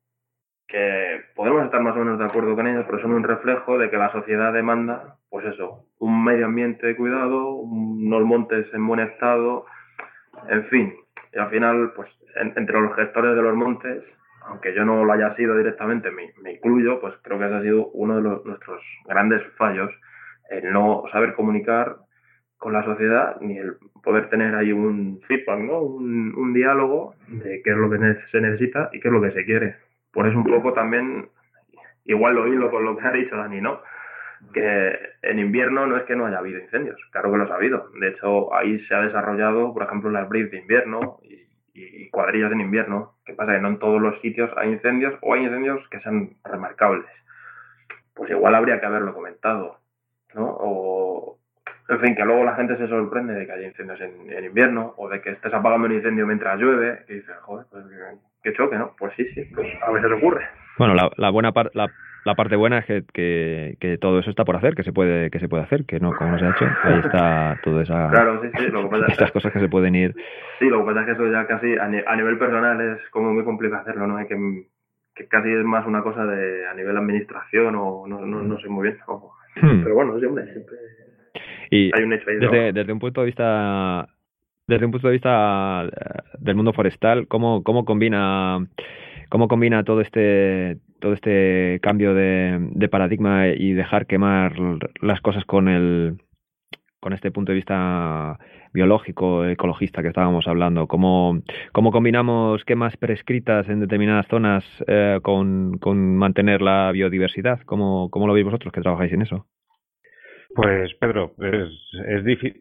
que podemos estar más o menos de acuerdo con ellos, pero son un reflejo de que la sociedad demanda, pues eso, un medio ambiente de cuidado, unos montes en buen estado, en fin. Y al final, pues en, entre los gestores de los montes, aunque yo no lo haya sido directamente, me, me incluyo, pues creo que ese ha sido uno de los, nuestros grandes fallos, el no saber comunicar con la sociedad, ni el poder tener ahí un feedback, ¿no? Un, un diálogo de qué es lo que se necesita y qué es lo que se quiere. Por eso un poco también, igual lo hilo con lo que ha dicho Dani, ¿no? Que en invierno no es que no haya habido incendios, claro que los ha habido. De hecho, ahí se ha desarrollado, por ejemplo, las brigadas de invierno y, y cuadrillas en invierno. ¿Qué pasa? Que no en todos los sitios hay incendios o hay incendios que sean remarcables. Pues igual habría que haberlo comentado, ¿no? O, en fin, que luego la gente se sorprende de que haya incendios en, en invierno o de que estés apagando un incendio mientras llueve, que dices, joder, pues qué choque, ¿no? Pues sí, sí, pues a veces ocurre. Bueno, la, la buena parte... La... La parte buena es que, que, que todo eso está por hacer, que se puede que se puede hacer, que no, como no se ha hecho, ahí está toda esa claro, sí, sí, lo que pasa es estas cosas que se pueden ir. Sí, lo que pasa es que eso ya casi a, ni, a nivel personal es como muy complicado hacerlo, ¿no? Hay que, que casi es más una cosa de a nivel administración o no, no, no sé muy bien. O, hmm. Pero bueno, siempre, siempre y hay un hecho ahí. Desde, desde un punto de vista desde un punto de vista del mundo forestal, ¿cómo, cómo combina cómo combina todo este todo este cambio de, de paradigma y dejar quemar las cosas con el con este punto de vista biológico, ecologista que estábamos hablando? ¿Cómo, cómo combinamos quemas prescritas en determinadas zonas eh, con, con mantener la biodiversidad? ¿Cómo, cómo lo veis vosotros que trabajáis en eso? Pues Pedro, es, es difícil.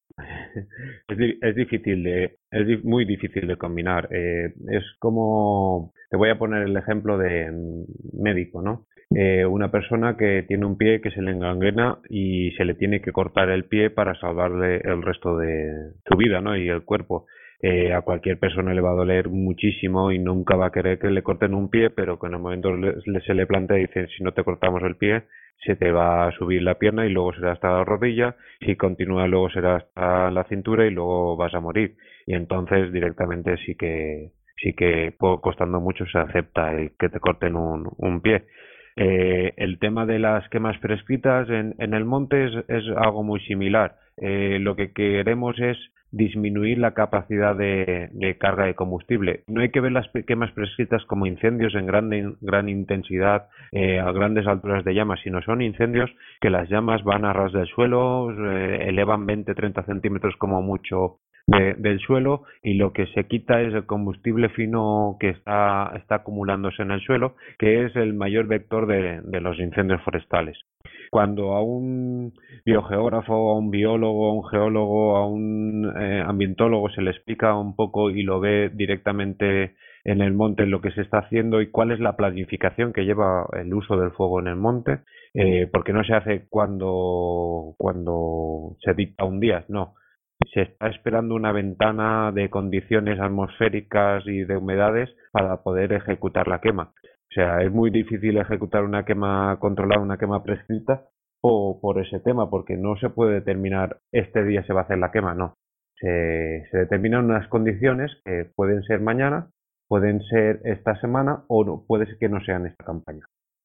Es, es difícil de es di muy difícil de combinar. Eh, es como te voy a poner el ejemplo de médico, ¿no? Eh, una persona que tiene un pie que se le engangrena y se le tiene que cortar el pie para salvarle el resto de su vida, ¿no? Y el cuerpo. Eh, a cualquier persona le va a doler muchísimo y nunca va a querer que le corten un pie, pero que en el momento le, se le plantea y dicen, si no te cortamos el pie, se te va a subir la pierna y luego será hasta la rodilla, si continúa luego será hasta la cintura y luego vas a morir. Y entonces directamente sí que sí que costando mucho se acepta el que te corten un, un pie. Eh, el tema de las quemas prescritas en, en el monte es, es algo muy similar. Eh, lo que queremos es disminuir la capacidad de, de carga de combustible. No hay que ver las quemas prescritas como incendios en gran, gran intensidad, eh, a grandes alturas de llamas, sino son incendios que las llamas van a ras del suelo, eh, elevan veinte a treinta centímetros como mucho de, del suelo, y lo que se quita es el combustible fino que está, está acumulándose en el suelo, que es el mayor vector de, de los incendios forestales. Cuando a un biogeógrafo, a un biólogo, a un geólogo, a un eh, ambientólogo se le explica un poco y lo ve directamente en el monte lo que se está haciendo y cuál es la planificación que lleva el uso del fuego en el monte, eh, porque no se hace cuando, cuando se dicta un día, no. Se está esperando una ventana de condiciones atmosféricas y de humedades para poder ejecutar la quema. O sea, es muy difícil ejecutar una quema controlada, una quema prescrita, o por ese tema, porque no se puede determinar este día se va a hacer la quema, no. Se, se determinan unas condiciones que pueden ser mañana, pueden ser esta semana o no, puede ser que no sean esta campaña.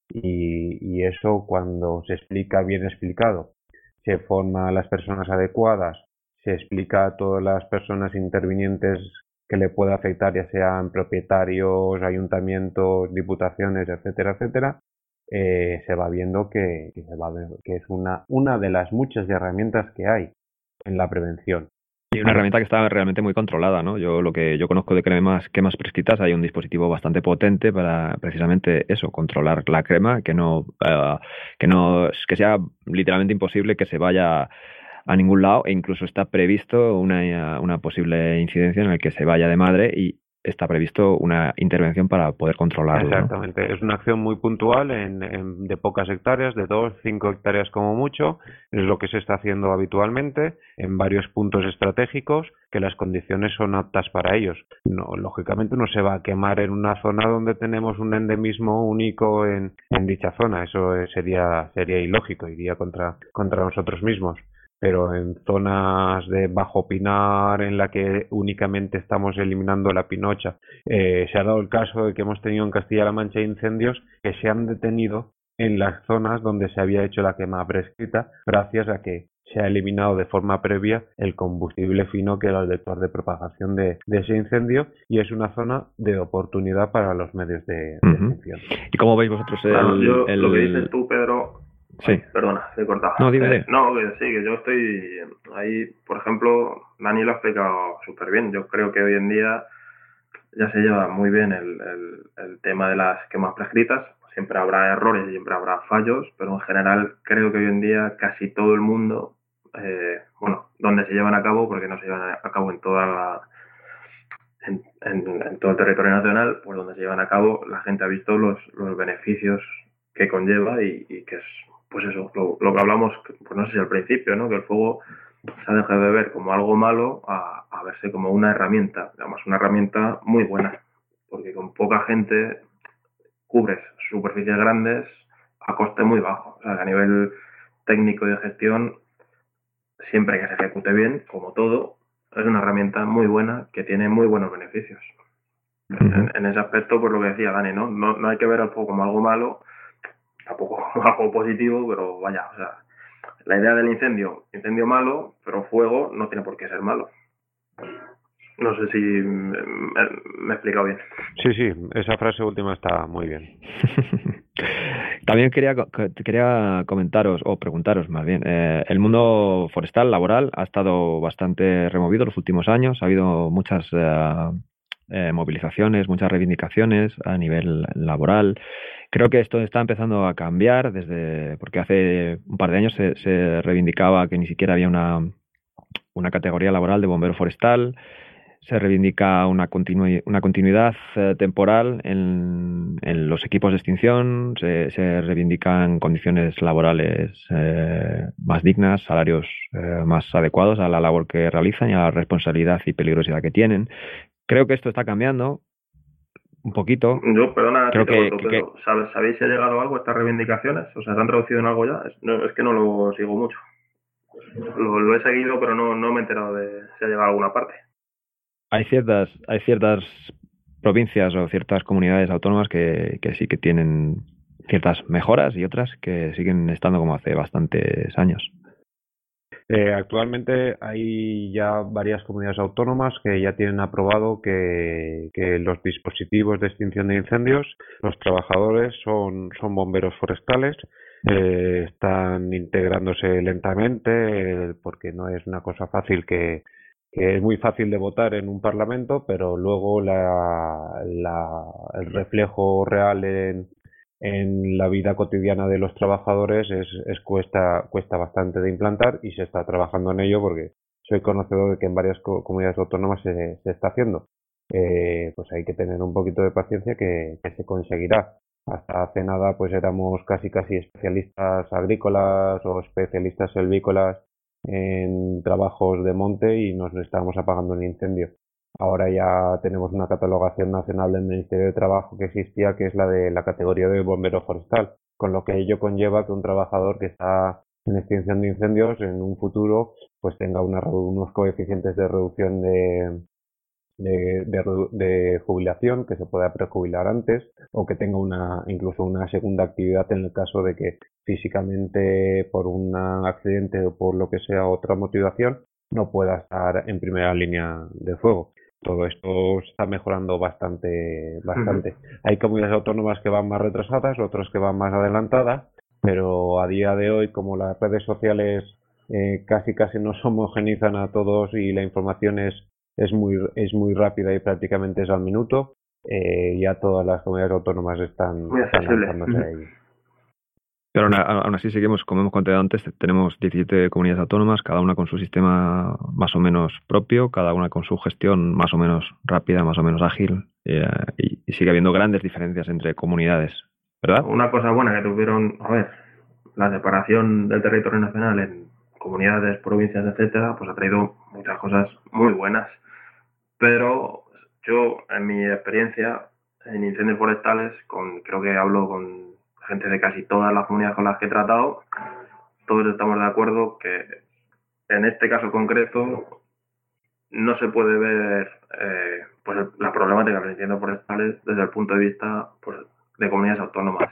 Y, y eso cuando se explica bien explicado, se forma a las personas adecuadas, se explica a todas las personas intervinientes que le pueda afectar, ya sean propietarios, ayuntamientos, diputaciones, etcétera, etcétera, eh, se va viendo que, que, se va a ver, que es una, una de las muchas herramientas que hay en la prevención. Y una herramienta que está realmente muy controlada, ¿no? Yo lo que yo conozco de cremas, quemas prescritas, hay un dispositivo bastante potente para precisamente eso, controlar la crema, que no, uh, que no, que sea literalmente imposible que se vaya a ningún lado, e incluso está previsto una, una posible incidencia en el que se vaya de madre y está previsto una intervención para poder controlarlo. Exactamente, ¿no? Es una acción muy puntual en, en, de pocas hectáreas, de dos, cinco hectáreas como mucho, es lo que se está haciendo habitualmente en varios puntos estratégicos que las condiciones son aptas para ellos. No, lógicamente no se va a quemar en una zona donde tenemos un endemismo único en, en dicha zona, eso sería, sería ilógico, iría contra, contra nosotros mismos. pero en zonas de bajo pinar en la que únicamente estamos eliminando la pinocha, eh, se ha dado el caso de que hemos tenido en Castilla-La Mancha incendios que se han detenido en las zonas donde se había hecho la quema prescrita, gracias a que se ha eliminado de forma previa el combustible fino que era el vector de propagación de, de ese incendio, y es una zona de oportunidad para los medios de, de uh-huh. extinción. ¿Y cómo veis vosotros el, claro, yo, el... lo que dices tú, Pedro? Sí. Ay, perdona, te he cortado. No, dime. Eh, no, que sí, que yo estoy ahí, por ejemplo, Dani lo ha explicado súper bien. Yo creo que hoy en día ya se lleva muy bien el, el, el tema de las quemas prescritas. Siempre habrá errores y siempre habrá fallos, pero en general creo que hoy en día casi todo el mundo, eh, bueno, donde se llevan a cabo, porque no se llevan a cabo en toda la, en, en, en todo el territorio nacional, pues donde se llevan a cabo, la gente ha visto los, los beneficios que conlleva y, y que es, pues eso, lo, lo que hablamos, pues no sé si al principio, ¿no? Que el fuego se ha dejado de ver como algo malo a, a verse como una herramienta, además una herramienta muy buena, porque con poca gente cubres superficies grandes a coste muy bajo. O sea, que a nivel técnico y de gestión, siempre que se ejecute bien, como todo, es una herramienta muy buena que tiene muy buenos beneficios. Uh-huh. En, en ese aspecto, pues lo que decía Dani, ¿no? No, no hay que ver al fuego como algo malo, tampoco como algo positivo, pero vaya, o sea, la idea del incendio, incendio malo, pero fuego no tiene por qué ser malo. No sé si me, me he explicado bien. Sí, sí, esa frase última está muy bien. También quería quería comentaros, o preguntaros más bien, eh, el mundo forestal, laboral, ha estado bastante removido los últimos años, ha habido muchas eh, eh, movilizaciones, muchas reivindicaciones a nivel laboral. Creo que esto está empezando a cambiar, desde porque hace un par de años se, se reivindicaba que ni siquiera había una, una categoría laboral de bombero forestal. Se reivindica una, continu una continuidad eh, temporal en, en los equipos de extinción, se, se reivindican condiciones laborales eh, más dignas, salarios eh, más adecuados a la labor que realizan y a la responsabilidad y peligrosidad que tienen. Creo que esto está cambiando un poquito. Yo, perdona, Creo te que, corto, que, pero que... ¿sabes, ¿sabéis si ha llegado algo a estas reivindicaciones? O sea, ¿se han traducido en algo ya? Es, no, es que no lo sigo mucho. Lo, lo he seguido, pero no, no me he enterado de si ha llegado a alguna parte. Hay ciertas, hay ciertas provincias o ciertas comunidades autónomas que, que sí que tienen ciertas mejoras y otras que siguen estando como hace bastantes años. Eh, actualmente hay ya varias comunidades autónomas que ya tienen aprobado que, que los dispositivos de extinción de incendios, los trabajadores son, son bomberos forestales. Eh, están integrándose lentamente eh, porque no es una cosa fácil que que es muy fácil de votar en un parlamento, pero luego la, la, el reflejo real en, en la vida cotidiana de los trabajadores es, es cuesta, cuesta bastante de implantar, y se está trabajando en ello porque soy conocedor de que en varias co comunidades autónomas se, se está haciendo. Eh, pues hay que tener un poquito de paciencia que, que se conseguirá. Hasta hace nada pues éramos casi casi especialistas agrícolas o especialistas silvícolas en trabajos de monte y nos estábamos apagando un incendio. Ahora ya tenemos una catalogación nacional del Ministerio de Trabajo que existía, que es la de la categoría de bombero forestal, con lo que ello conlleva que un trabajador que está en extinción de incendios en un futuro pues tenga una, unos coeficientes de reducción de, de, de, de jubilación, que se pueda prejubilar antes, o que tenga una incluso una segunda actividad en el caso de que físicamente por un accidente o por lo que sea otra motivación no pueda estar en primera línea de fuego. Todo esto está mejorando bastante, bastante. Uh-huh. Hay comunidades autónomas que van más retrasadas, otras que van más adelantadas, pero a día de hoy, como las redes sociales eh, casi casi nos homogenizan a todos y la información es es muy es muy rápida y prácticamente es al minuto, eh, ya todas las comunidades autónomas están, están lanzándose a ello. Pero aún, aún así seguimos, como hemos contado antes, tenemos diecisiete comunidades autónomas, cada una con su sistema más o menos propio, cada una con su gestión más o menos rápida, más o menos ágil, eh, y, y sigue habiendo grandes diferencias entre comunidades, ¿verdad? Una cosa buena que tuvieron, a ver, la separación del territorio nacional en comunidades, provincias, etcétera, pues ha traído muchas cosas muy buenas. Pero yo, en mi experiencia en incendios forestales, con, creo que hablo con gente de casi todas las comunidades con las que he tratado, todos estamos de acuerdo que en este caso concreto no se puede ver eh, pues la problemática de los incendios forestales desde el punto de vista pues, de comunidades autónomas.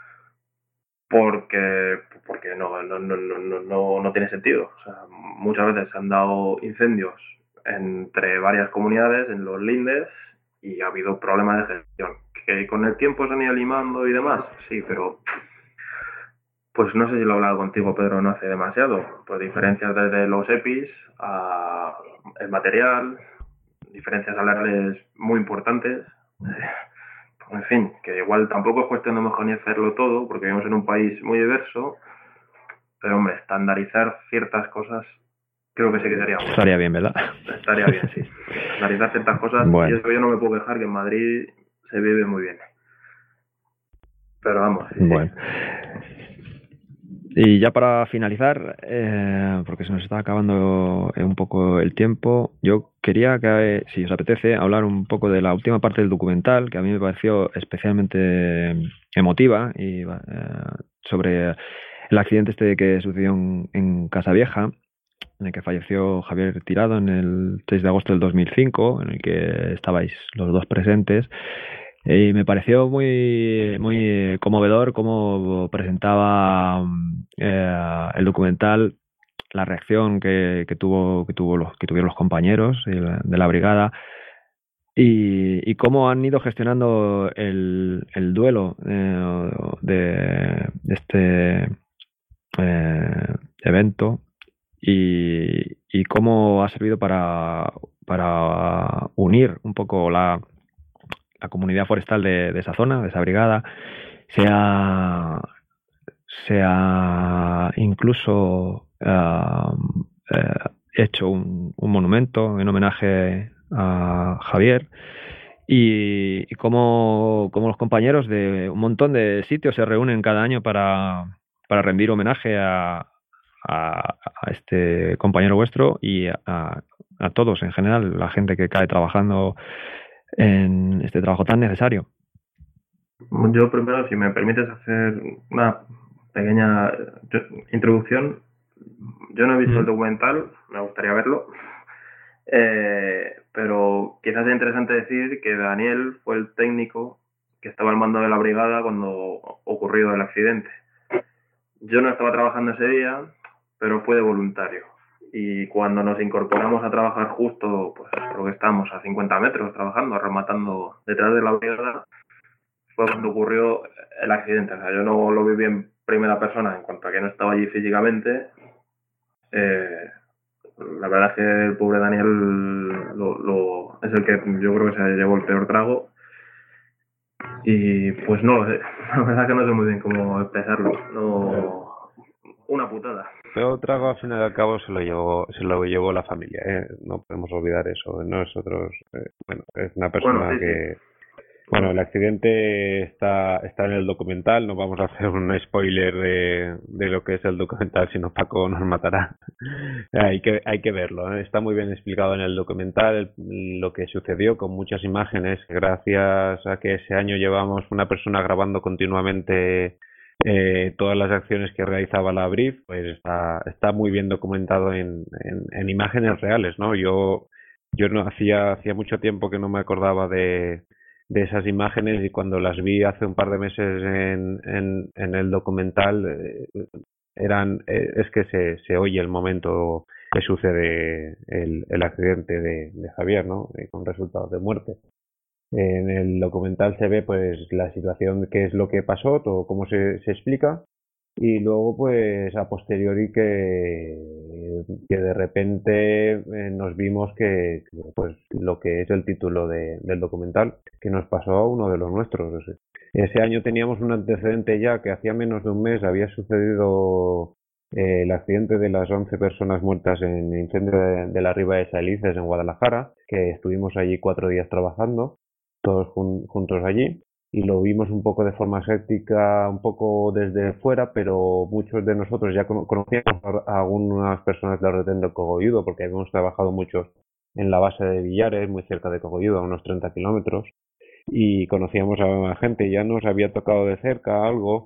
Porque, porque no, no, no, no, no, no tiene sentido. O sea, muchas veces se han dado incendios entre varias comunidades en los lindes y ha habido problemas de gestión. Que con el tiempo se han ido limando y demás, sí, pero pues no sé si lo he hablado contigo, Pedro, no hace demasiado. Pues diferencias desde los E P Is a el material, diferencias salariales muy importantes. En fin, que igual tampoco es cuestión de homogeneizarlo todo, porque vivimos en un país muy diverso, pero hombre, estandarizar ciertas cosas creo que sí que sería bueno. Estaría bien, ¿verdad? Estaría bien, sí. Estandarizar ciertas cosas, bueno. Y eso yo no me puedo quejar, que en Madrid se vive muy bien. Pero vamos, sí, bueno. Y ya para finalizar, eh, porque se nos está acabando un poco el tiempo, yo quería que, si os apetece, hablar un poco de la última parte del documental, que a mí me pareció especialmente emotiva, y eh, sobre el accidente este que sucedió en, en Casavieja, en el que falleció Javier Tirado en el seis de agosto del dos mil cinco, en el que estabais los dos presentes. Y me pareció muy muy conmovedor cómo presentaba eh, el documental, la reacción que, que tuvo que tuvo los que tuvieron los compañeros de la brigada y, y cómo han ido gestionando el, el duelo eh, de, de este eh, evento y, y cómo ha servido para, para unir un poco la la comunidad forestal de, de esa zona, de esa brigada. Se ha, se ha incluso uh, uh, hecho un, un monumento en homenaje a Javier y, y cómo, cómo los compañeros de un montón de sitios se reúnen cada año para, para rendir homenaje a, a, a este compañero vuestro y a, a todos en general, la gente que cae trabajando en este trabajo tan necesario. Yo primero, si me permites hacer una pequeña introducción, yo no he visto mm. el documental, me gustaría verlo, eh, pero quizás es interesante decir que Daniel fue el técnico que estaba al mando de la brigada cuando ocurrió el accidente. Yo no estaba trabajando ese día, pero fue de voluntario. Y cuando nos incorporamos a trabajar justo, pues creo que estábamos a cincuenta metros trabajando, rematando detrás de la brigada, fue cuando ocurrió el accidente. O sea, yo no lo viví en primera persona en cuanto a que no estaba allí físicamente. Eh, la verdad es que el pobre Daniel lo, lo, es el que yo creo que se llevó el peor trago. Y pues no lo sé, la verdad es que no sé muy bien cómo expresarlo. No, una putada. Peor trago al final y al cabo se lo llevó, se lo llevó la familia, ¿eh? No podemos olvidar eso. Nosotros, eh, bueno, es una persona bueno, sí, que, sí. bueno, el accidente está, está en el documental. No vamos a hacer un spoiler de, de lo que es el documental, si no Paco nos matará. hay que, hay que verlo, ¿eh? Está muy bien explicado en el documental lo que sucedió con muchas imágenes. Gracias a que ese año llevamos una persona grabando continuamente Eh, todas las acciones que realizaba la Brief, pues está, está muy bien documentado en, en, en imágenes reales, ¿no? Yo, yo no hacía, hacía mucho tiempo que no me acordaba de, de esas imágenes y cuando las vi hace un par de meses en, en, en el documental, eh, eran, eh, es que se, se oye el momento que sucede el, el accidente de, de Javier, ¿no? Eh, con resultados de muerte. En el documental se ve pues la situación, qué es lo que pasó, todo cómo se, se explica y luego pues a posteriori que, que de repente eh, nos vimos que pues lo que es el título de, del documental, que nos pasó a uno de los nuestros. Ese año teníamos un antecedente ya que hacía menos de un mes había sucedido eh, el accidente de las once personas muertas en el incendio de, de la Riva de Salices en Guadalajara, que estuvimos allí cuatro días trabajando todos jun, juntos allí y lo vimos un poco de forma escéptica, un poco desde fuera, pero muchos de nosotros ya conocíamos a algunas personas del retén de Cogolludo porque habíamos trabajado muchos en la base de Villares, muy cerca de Cogolludo, a unos treinta kilómetros, y conocíamos a la gente, ya nos había tocado de cerca algo,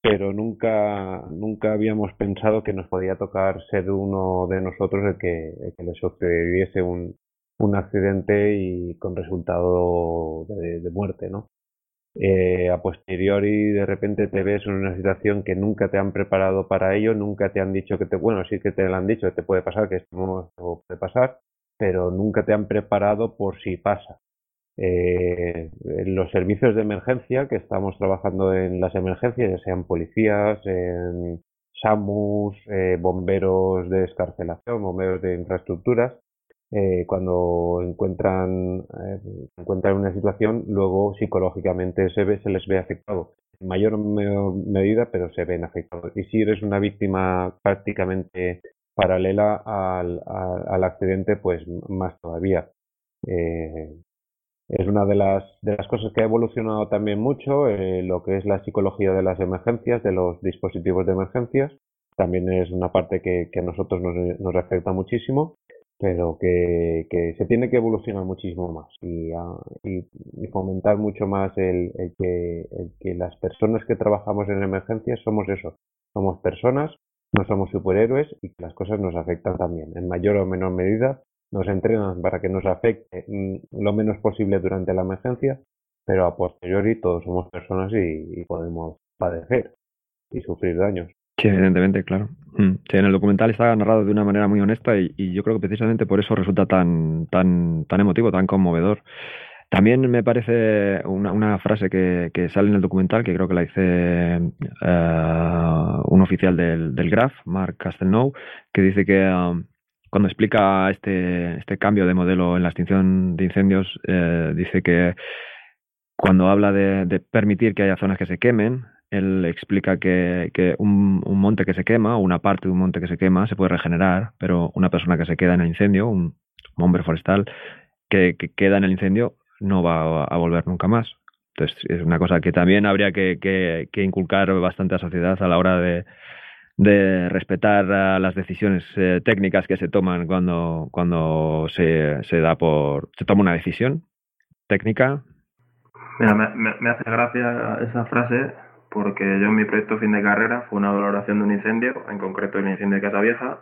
pero nunca nunca habíamos pensado que nos podía tocar ser uno de nosotros el que, el que le sucediese un, un accidente y con resultado de, de muerte, ¿no? Eh, a posteriori de repente te ves en una situación que nunca te han preparado para ello, nunca te han dicho que te, bueno, sí que te lo han dicho que te puede pasar, que esto no puede pasar, pero nunca te han preparado por si pasa. Eh, en los servicios de emergencia, que estamos trabajando en las emergencias, ya sean policías, en SAMUS, eh, bomberos de excarcelación, bomberos de infraestructuras, eh, cuando encuentran, eh, encuentran una situación, luego psicológicamente se ve, se les ve afectado. En mayor me- medida, pero se ven afectados. Y si eres una víctima prácticamente paralela al, al, al accidente, pues más todavía. Eh, es una de las, de las cosas que ha evolucionado también mucho, eh, lo que es la psicología de las emergencias, de los dispositivos de emergencias. También es una parte que, que a nosotros nos, nos afecta muchísimo, pero que, que se tiene que evolucionar muchísimo más y, ah, y, y fomentar mucho más el, el que, el que las personas que trabajamos en emergencias somos eso, somos personas, no somos superhéroes y que las cosas nos afectan también, en mayor o menor medida. Nos entrenan para que nos afecte mm, lo menos posible durante la emergencia, pero a posteriori todos somos personas y, y podemos padecer y sufrir daños. Sí, evidentemente, claro. Mm. Sí, en el documental está narrado de una manera muy honesta y, y yo creo que precisamente por eso resulta tan, tan, tan emotivo, tan conmovedor. También me parece una, una frase que, que sale en el documental, que creo que la dice eh, un oficial del, del Graf, Mark Castelnau, que dice que um, cuando explica este, este cambio de modelo en la extinción de incendios, eh, dice que cuando habla de, de permitir que haya zonas que se quemen, él explica que, que un, un monte que se quema, o una parte de un monte que se quema, se puede regenerar, pero una persona que se queda en el incendio, un, un hombre forestal que, que queda en el incendio, no va a, a volver nunca más. Entonces, es una cosa que también habría que, que, que inculcar bastante a la sociedad a la hora de, de respetar uh, las decisiones eh, técnicas que se toman cuando, cuando se, se da por se toma una decisión técnica. Mira, me, me, me hace gracia esa frase porque yo en mi proyecto fin de carrera fue una valoración de un incendio, en concreto el incendio de Casa Vieja,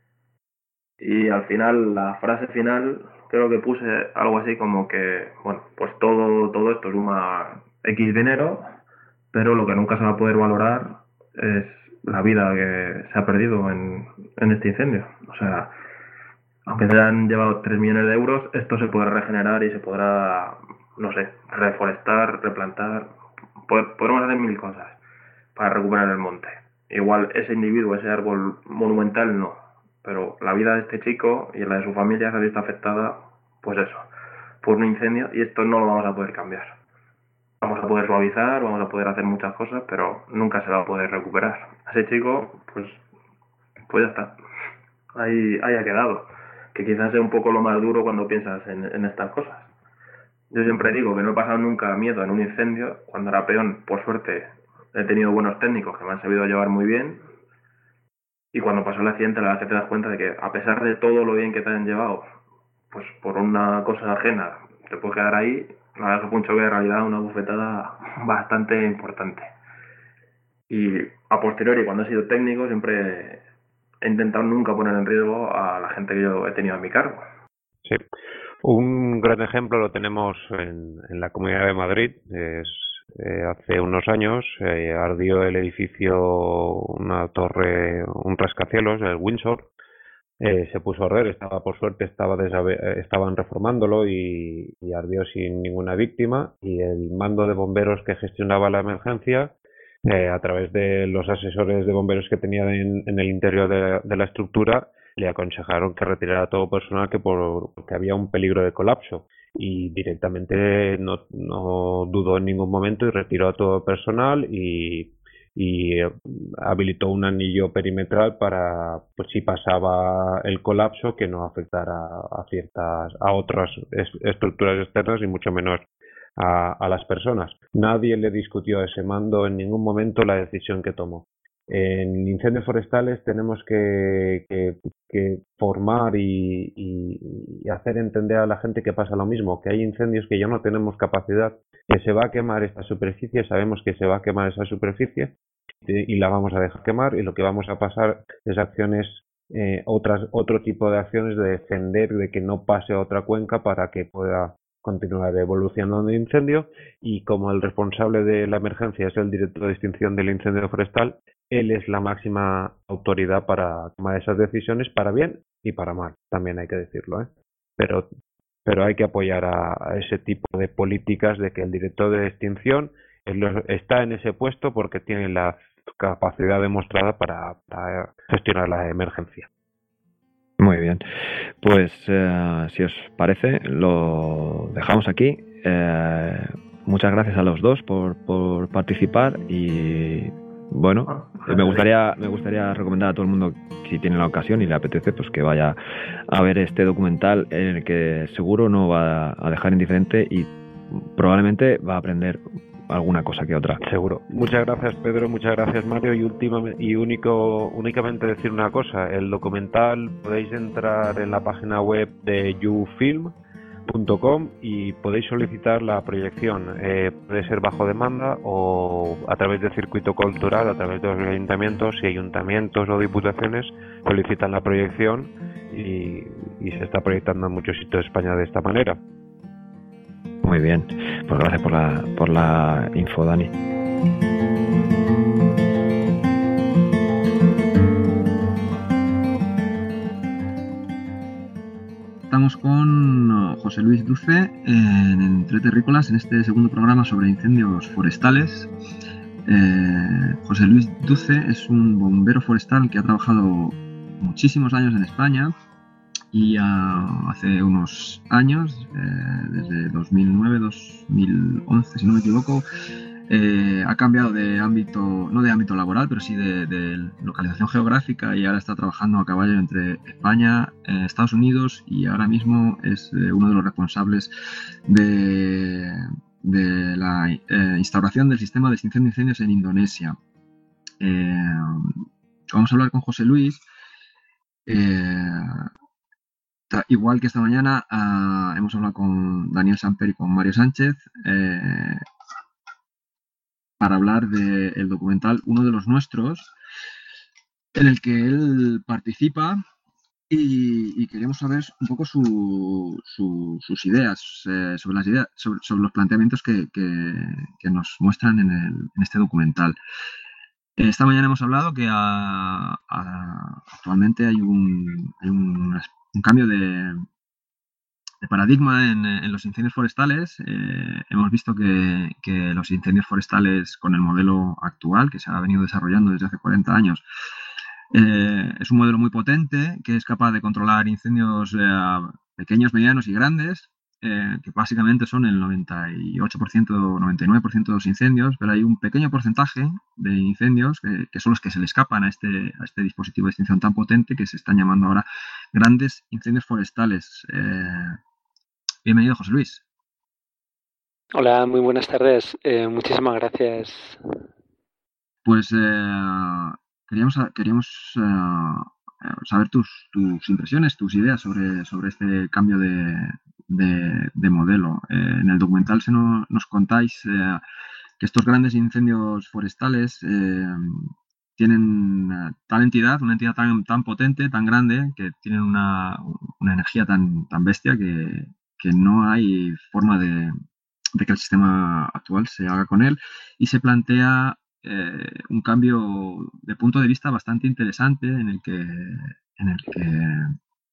y al final, la frase final, creo que puse algo así como que, bueno, pues todo, todo esto suma X dinero, pero lo que nunca se va a poder valorar es la vida que se ha perdido en, en este incendio. O sea, aunque se han llevado tres millones de euros, esto se podrá regenerar y se podrá, no sé, reforestar, replantar. Podremos hacer mil cosas para recuperar el monte. Igual ese individuo, ese árbol monumental, no. Pero la vida de este chico y la de su familia se ha visto afectada, pues eso, por un incendio, y esto no lo vamos a poder cambiar. Vamos a poder suavizar, vamos a poder hacer muchas cosas, pero nunca se va a poder recuperar. Ese chico, pues, pues ya está. Ahí, ahí ha quedado. Que quizás sea un poco lo más duro cuando piensas en, en estas cosas. Yo siempre digo que no he pasado nunca miedo en un incendio. Cuando era peón, por suerte, he tenido buenos técnicos que me han sabido llevar muy bien. Y cuando pasó el accidente, la verdad es que te das cuenta de que a pesar de todo lo bien que te han llevado, pues por una cosa ajena, te puedes quedar ahí. La verdad es que fue un choque de realidad, una bufetada bastante importante. Y a posteriori, cuando he sido técnico, siempre he intentado nunca poner en riesgo a la gente que yo he tenido a mi cargo. Sí. Un gran ejemplo lo tenemos en, en la Comunidad de Madrid. Es, eh, hace unos años eh, ardió el edificio, una torre, un rascacielos, el Windsor. Eh, se puso a arder, estaba por suerte estaba desabe- estaban reformándolo y, y ardió sin ninguna víctima. Y el mando de bomberos que gestionaba la emergencia, eh, a través de los asesores de bomberos que tenía en, en el interior de, de la estructura, le aconsejaron que retirara todo personal que por, porque había un peligro de colapso, y directamente no, no dudó en ningún momento y retiró a todo personal y, y habilitó un anillo perimetral para, pues si pasaba el colapso, que no afectara a ciertas a otras es- estructuras externas y mucho menos a, a las personas. Nadie le discutió a ese mando en ningún momento la decisión que tomó. En incendios forestales tenemos que, que, que formar y, y, y hacer entender a la gente que pasa lo mismo, que hay incendios que ya no tenemos capacidad, que se va a quemar esta superficie, sabemos que se va a quemar esa superficie, y la vamos a dejar quemar, y lo que vamos a pasar es acciones, eh, otras, otro tipo de acciones de defender de que no pase a otra cuenca para que pueda continuar evolucionando el incendio, y como el responsable de la emergencia es el director de extinción del incendio forestal, él es la máxima autoridad para tomar esas decisiones, para bien y para mal, también hay que decirlo, ¿eh? Pero, pero hay que apoyar a, a ese tipo de políticas de que el director de extinción es lo- está en ese puesto porque tiene la capacidad demostrada para, para gestionar la emergencia. Muy bien. Pues eh, si os parece, lo dejamos aquí. Eh, muchas gracias a los dos por, por participar y bueno, me gustaría me gustaría recomendar a todo el mundo, si tiene la ocasión y le apetece, pues que vaya a ver este documental en el que seguro no va a dejar indiferente y probablemente va a aprender alguna cosa que otra. Seguro. Muchas gracias, Pedro, muchas gracias, Mario, y última, y único únicamente decir una cosa: el documental podéis entrar en la página web de youfilm punto com y podéis solicitar la proyección. Eh, puede ser bajo demanda o a través del circuito cultural, a través de los ayuntamientos. Si ayuntamientos o diputaciones solicitan la proyección, y, y se está proyectando en muchos sitios de España de esta manera. Muy bien, pues gracias por la, por la info, Dani. Estamos con José Luis Duce en Entre Terrícolas, en este segundo programa sobre incendios forestales. Eh, José Luis Duce es un bombero forestal que ha trabajado muchísimos años en España. Y uh, hace unos años, eh, desde dos mil nueve, dos mil once, si no me equivoco, eh, ha cambiado de ámbito, no de ámbito laboral, pero sí de, de localización geográfica, y ahora está trabajando a caballo entre España, eh, Estados Unidos, y ahora mismo es eh, uno de los responsables de, de la eh, instauración del sistema de extinción de incendios en Indonesia. Eh, vamos a hablar con José Luis. Eh, Igual que esta mañana uh, hemos hablado con Daniel Samper y con Mario Sánchez eh, para hablar del documental Uno de los Nuestros, en el que él participa, y, y queremos saber un poco su, su, sus ideas, eh, sobre las ideas, sobre, sobre los planteamientos que, que, que nos muestran en, el, en este documental. Esta mañana hemos hablado que a, a, actualmente hay un, hay un, un cambio de de paradigma en, en los incendios forestales. Eh, hemos visto que, que los incendios forestales con el modelo actual, que se ha venido desarrollando desde hace cuarenta años, eh, es un modelo muy potente, que es capaz de controlar incendios eh, pequeños, medianos y grandes, eh, que básicamente son el noventa y ocho por ciento, noventa y nueve por ciento de los incendios, pero hay un pequeño porcentaje de incendios que, que son los que se le escapan a este, a este dispositivo de extinción tan potente, que se están llamando ahora grandes incendios forestales. Eh, Bienvenido, José Luis. Hola, muy buenas tardes. Eh, muchísimas gracias. Pues eh, queríamos, queríamos eh, saber tus, tus impresiones, tus ideas sobre, sobre este cambio de, de, de modelo. Eh, en el documental se no, nos contáis eh, que estos grandes incendios forestales eh, tienen tal entidad, una entidad tan, tan potente, tan grande, que tienen una, una energía tan, tan bestia que, que no hay forma de, de que el sistema actual se haga con él, y se plantea eh, un cambio de punto de vista bastante interesante, en el que, en el que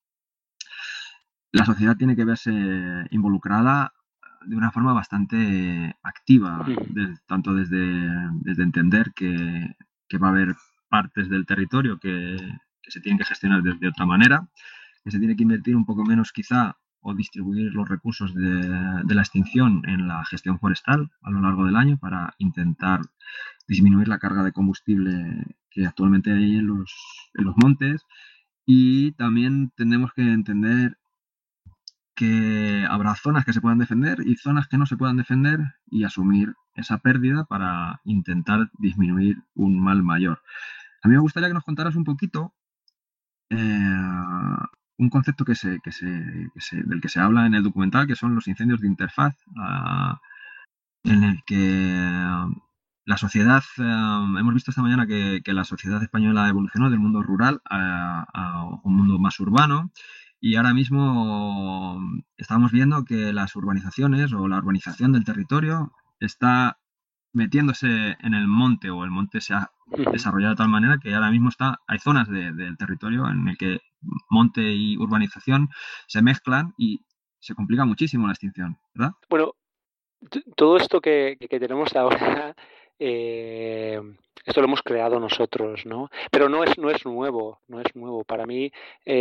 la sociedad tiene que verse involucrada de una forma bastante activa, de, tanto desde, desde entender que, que va a haber partes del territorio que, que se tienen que gestionar de, de otra manera, que se tiene que invertir un poco menos quizá, o distribuir los recursos de, de la extinción en la gestión forestal a lo largo del año, para intentar disminuir la carga de combustible que actualmente hay en los, en los montes. Y también tenemos que entender que habrá zonas que se puedan defender y zonas que no se puedan defender, y asumir esa pérdida para intentar disminuir un mal mayor. A mí me gustaría que nos contaras un poquito eh, un concepto que se, que, se, que se, del que se habla en el documental, que son los incendios de interfaz, uh, en el que la sociedad, eh, hemos visto esta mañana que, que la sociedad española evolucionó del mundo rural a, a un mundo más urbano. Y ahora mismo estamos viendo que las urbanizaciones o la urbanización del territorio está metiéndose en el monte, o el monte se ha desarrollado de tal manera que ahora mismo está, hay zonas de, del territorio en el que monte y urbanización se mezclan y se complica muchísimo la extinción, ¿verdad? Bueno, t- todo esto que, que tenemos ahora, eh, esto lo hemos creado nosotros, ¿no? Pero no es, no es nuevo, no es nuevo. Para mí,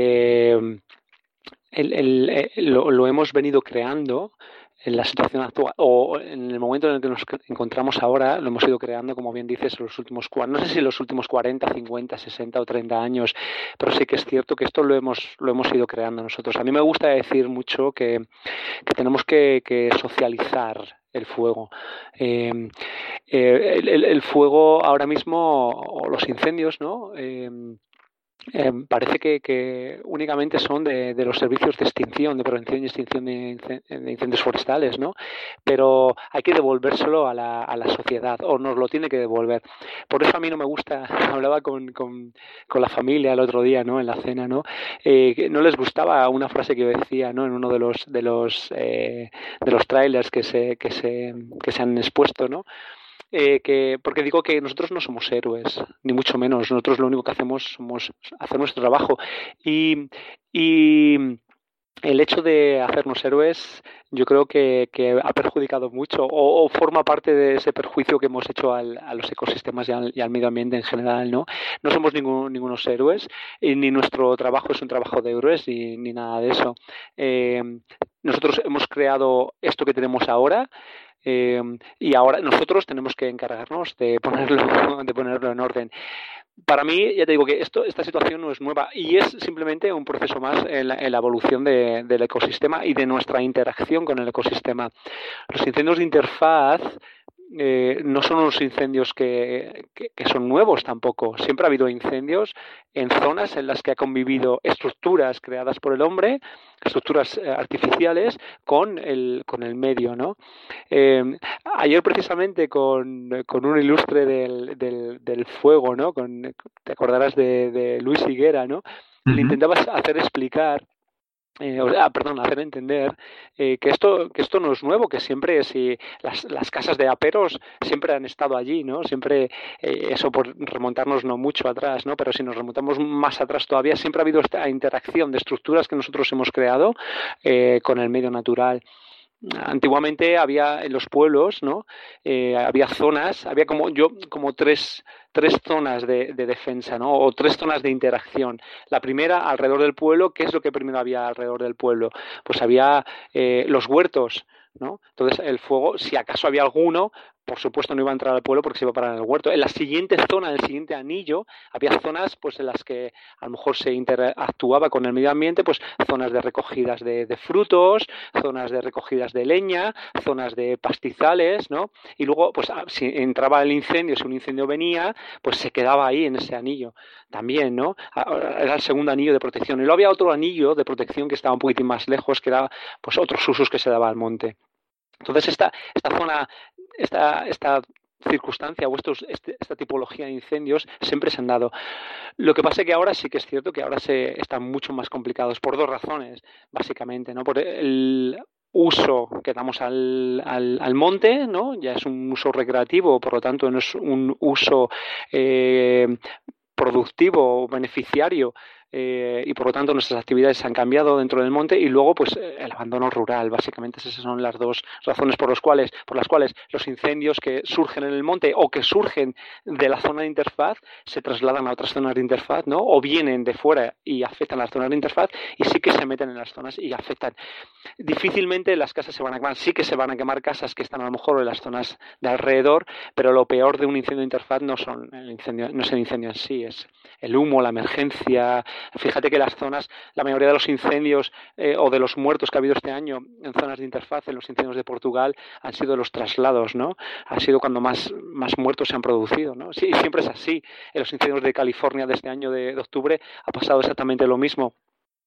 eh, el, el, eh, lo, lo hemos venido creando en la situación actual, o en el momento en el que nos encontramos ahora, lo hemos ido creando, como bien dices, en los últimos, no sé si los últimos cuarenta, cincuenta, sesenta o treinta años, pero sí que es cierto que esto lo hemos, lo hemos ido creando nosotros. A mí me gusta decir mucho que, que tenemos que, que socializar el fuego. Eh, eh, el, el, el fuego ahora mismo, o los incendios, ¿no? Eh, Eh, parece que, que únicamente son de, de los servicios de extinción, de prevención y extinción de, de incendios forestales, ¿no? Pero hay que devolvérselo a la, a la sociedad, o nos lo tiene que devolver. Por eso a mí no me gusta, hablaba con, con, con la familia el otro día, ¿no? En la cena, ¿no? Eh, que no les gustaba una frase que yo decía, ¿no? En uno de los de los eh, de los trailers que se que se que se han expuesto, ¿no? Eh, que, porque digo que nosotros no somos héroes, ni mucho menos. Nosotros lo único que hacemos somos hacer nuestro trabajo. Y, y el hecho de hacernos héroes, yo creo que, que ha perjudicado mucho, o, o forma parte de ese perjuicio que hemos hecho al, a los ecosistemas y al, y al medio ambiente en general, ¿no? No somos ningún, ningunos héroes, y ni nuestro trabajo es un trabajo de héroes, ni, ni nada de eso. Eh, nosotros hemos creado esto que tenemos ahora. Eh, y ahora nosotros tenemos que encargarnos de ponerlo, de ponerlo en orden. Para mí, ya te digo que esto, esta situación no es nueva y es simplemente un proceso más en la, en la evolución de, del ecosistema y de nuestra interacción con el ecosistema. Los incendios de interfaz eh, no son unos incendios que, que, que son nuevos tampoco. Siempre ha habido incendios en zonas en las que ha convivido estructuras creadas por el hombre, estructuras eh, artificiales, con el, con el medio, ¿no? Eh, ayer precisamente con, con un ilustre del, del, del fuego, ¿no? Con, te acordarás de, de Luis Higuera, ¿no? Uh-huh. Le intentabas hacer explicar Eh, ah, perdón, hacer entender eh, que esto que esto no es nuevo, que siempre si las, las casas de aperos siempre han estado allí, ¿no? Siempre eh, eso por remontarnos no mucho atrás, ¿no? Pero si nos remontamos más atrás todavía siempre ha habido esta interacción de estructuras que nosotros hemos creado eh, con el medio natural. Antiguamente había en los pueblos, ¿no? Eh, había zonas, había como yo como tres tres zonas de, de defensa, ¿no? O tres zonas de interacción. La primera alrededor del pueblo. ¿Qué es lo que primero había alrededor del pueblo? Pues había eh, los huertos, ¿no? Entonces el fuego, si acaso había alguno, por supuesto no iba a entrar al pueblo porque se iba a parar en el huerto. En la siguiente zona, en el siguiente anillo, había zonas pues en las que a lo mejor se interactuaba con el medio ambiente, pues zonas de recogidas de, de frutos, zonas de recogidas de leña, zonas de pastizales, ¿no? Y luego, pues si entraba el incendio, si un incendio venía, pues se quedaba ahí en ese anillo también, ¿no? Era el segundo anillo de protección. Y luego había otro anillo de protección que estaba un poquitín más lejos, que era pues otros usos que se daba al monte. Entonces esta, esta zona, esta, esta circunstancia o estos, este, esta tipología de incendios siempre se han dado. Lo que pasa es que ahora sí que es cierto que ahora se están mucho más complicados por dos razones, básicamente, ¿no? Por el uso que damos al, al, al monte, ¿no? Ya es un uso recreativo, por lo tanto no es un uso eh, productivo o beneficiario. Eh, y por lo tanto nuestras actividades se han cambiado dentro del monte y luego pues el abandono rural, básicamente esas son las dos razones por las cuales por las cuales los incendios que surgen en el monte o que surgen de la zona de interfaz se trasladan a otras zonas de interfaz, ¿no? O vienen de fuera y afectan las zonas de interfaz y sí que se meten en las zonas y afectan. Difícilmente las casas se van a quemar, sí que se van a quemar casas que están a lo mejor en las zonas de alrededor, pero lo peor de un incendio de interfaz no son el incendio, no es el incendio en sí, es el humo, la emergencia. Fíjate que las zonas, la mayoría de los incendios eh, o de los muertos que ha habido este año en zonas de interfaz, en los incendios de Portugal, han sido los traslados, ¿no? Ha sido cuando más, más muertos se han producido, ¿no? Sí, siempre es así. En los incendios de California de este año de, de octubre ha pasado exactamente lo mismo.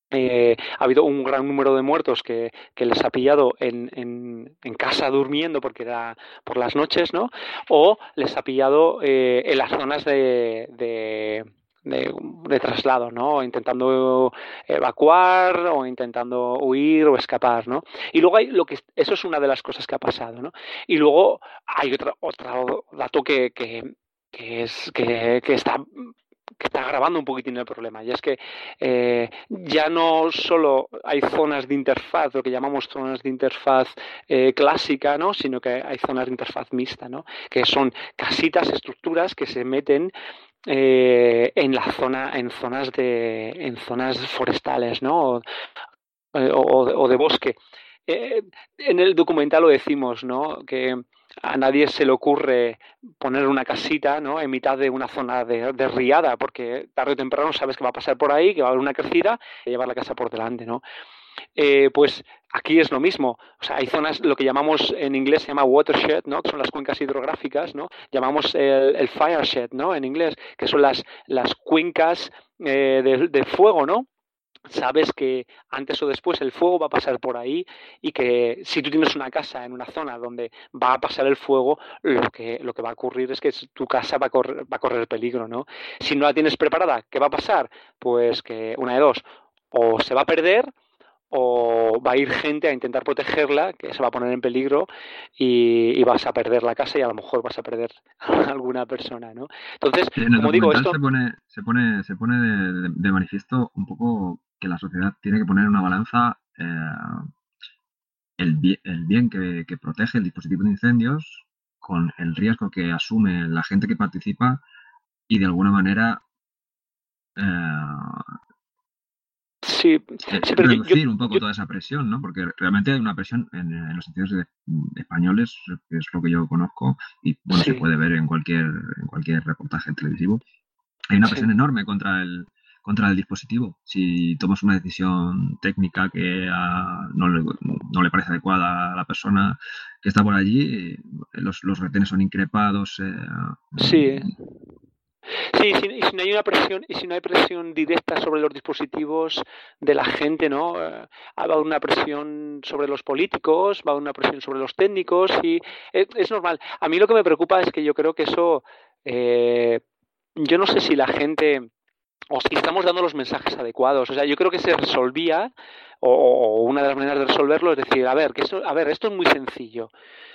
Eh, ha habido un gran número de muertos que, que les ha pillado en, en, en casa durmiendo porque era por las noches, ¿no? O les ha pillado eh, en las zonas de, de, de, de traslado, ¿no? Intentando evacuar o intentando huir o escapar, ¿no? Y luego hay lo que eso es una de las cosas que ha pasado, ¿no? Y luego hay otra, otro dato que, que, que es que, que está que está agravando un poquitín el problema, y es que eh, ya no solo hay zonas de interfaz, lo que llamamos zonas de interfaz eh, clásica, ¿no? Sino que hay zonas de interfaz mixta, ¿no? Que son casitas, estructuras que se meten eh, en la zona, en zonas de, en zonas forestales, ¿no? O, o, o de bosque. Eh, en el documental lo decimos, ¿no? Que a nadie se le ocurre poner una casita, ¿no? En mitad de una zona de, de riada, porque tarde o temprano sabes que va a pasar por ahí, que va a haber una crecida y llevar la casa por delante, ¿no? Eh, pues aquí es lo mismo. O sea, hay zonas, lo que llamamos en inglés se llama watershed, ¿no? Que son las cuencas hidrográficas, ¿no? Llamamos el, el fireshed, ¿no? En inglés, que son las, las cuencas eh, de, de fuego, ¿no? Sabes que antes o después el fuego va a pasar por ahí y que si tú tienes una casa en una zona donde va a pasar el fuego, lo que, lo que va a ocurrir es que tu casa va a correr, va a correr peligro, ¿no? Si no la tienes preparada, ¿qué va a pasar? Pues que una de dos, o se va a perder o va a ir gente a intentar protegerla, que se va a poner en peligro y, y vas a perder la casa y a lo mejor vas a perder a alguna persona, ¿no? Entonces, en el como digo, documental esto... se pone, se pone, se pone de, de, de manifiesto un poco que la sociedad tiene que poner en una balanza eh, el bien, el bien que, que protege el dispositivo de incendios con el riesgo que asume la gente que participa y de alguna manera eh, Sí, eh, sí, pero yo, reducir un poco yo, toda esa presión, ¿no? Porque realmente hay una presión en, en los sentidos de, de españoles, que es lo que yo conozco, y bueno, se sí, puede ver en cualquier, en cualquier reportaje televisivo. Hay una presión sí. enorme contra el, contra el dispositivo. Si tomas una decisión técnica que a, no, le, no le parece adecuada a la persona que está por allí, los, los retenes son increpados. Eh, Sí, sí, sí, y si no hay una presión, y si no hay presión directa sobre los dispositivos de la gente, ¿no? Eh, va a haber una presión sobre los políticos, va a haber una presión sobre los técnicos, y es, es normal. A mí lo que me preocupa es que yo creo que eso, eh, yo no sé si la gente, o si estamos dando los mensajes adecuados. O sea, yo creo que se resolvía, o, o una de las maneras de resolverlo es decir, a ver, que esto, a ver, esto es muy sencillo.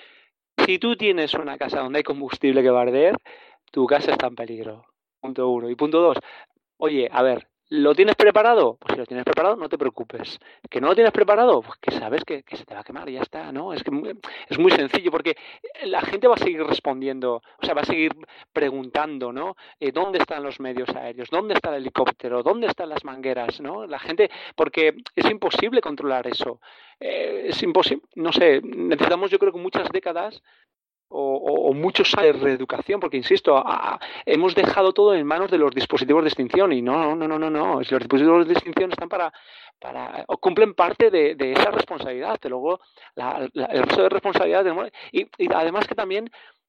Si tú tienes una casa donde hay combustible que va a arder, tu casa está en peligro. Punto uno. Y punto dos, oye, a ver, ¿lo tienes preparado? Pues si lo tienes preparado, no te preocupes. ¿Que no lo tienes preparado? Pues que sabes que, que se te va a quemar y ya está, ¿no? Es que es muy sencillo porque la gente va a seguir respondiendo, o sea, va a seguir preguntando, ¿no? Eh, ¿Dónde están los medios aéreos? ¿Dónde está el helicóptero? ¿Dónde están las mangueras? ¿No? La gente, porque es imposible controlar eso. Eh, es imposible, no sé, necesitamos yo creo que muchas décadas o, o, o muchos años de reeducación, porque insisto, a, a, hemos dejado todo en manos de los dispositivos de extinción y no, no, no, no, no. Si los dispositivos de extinción están para, para o cumplen parte de, de esa responsabilidad, que luego la, la, el resto de responsabilidad y, y además que también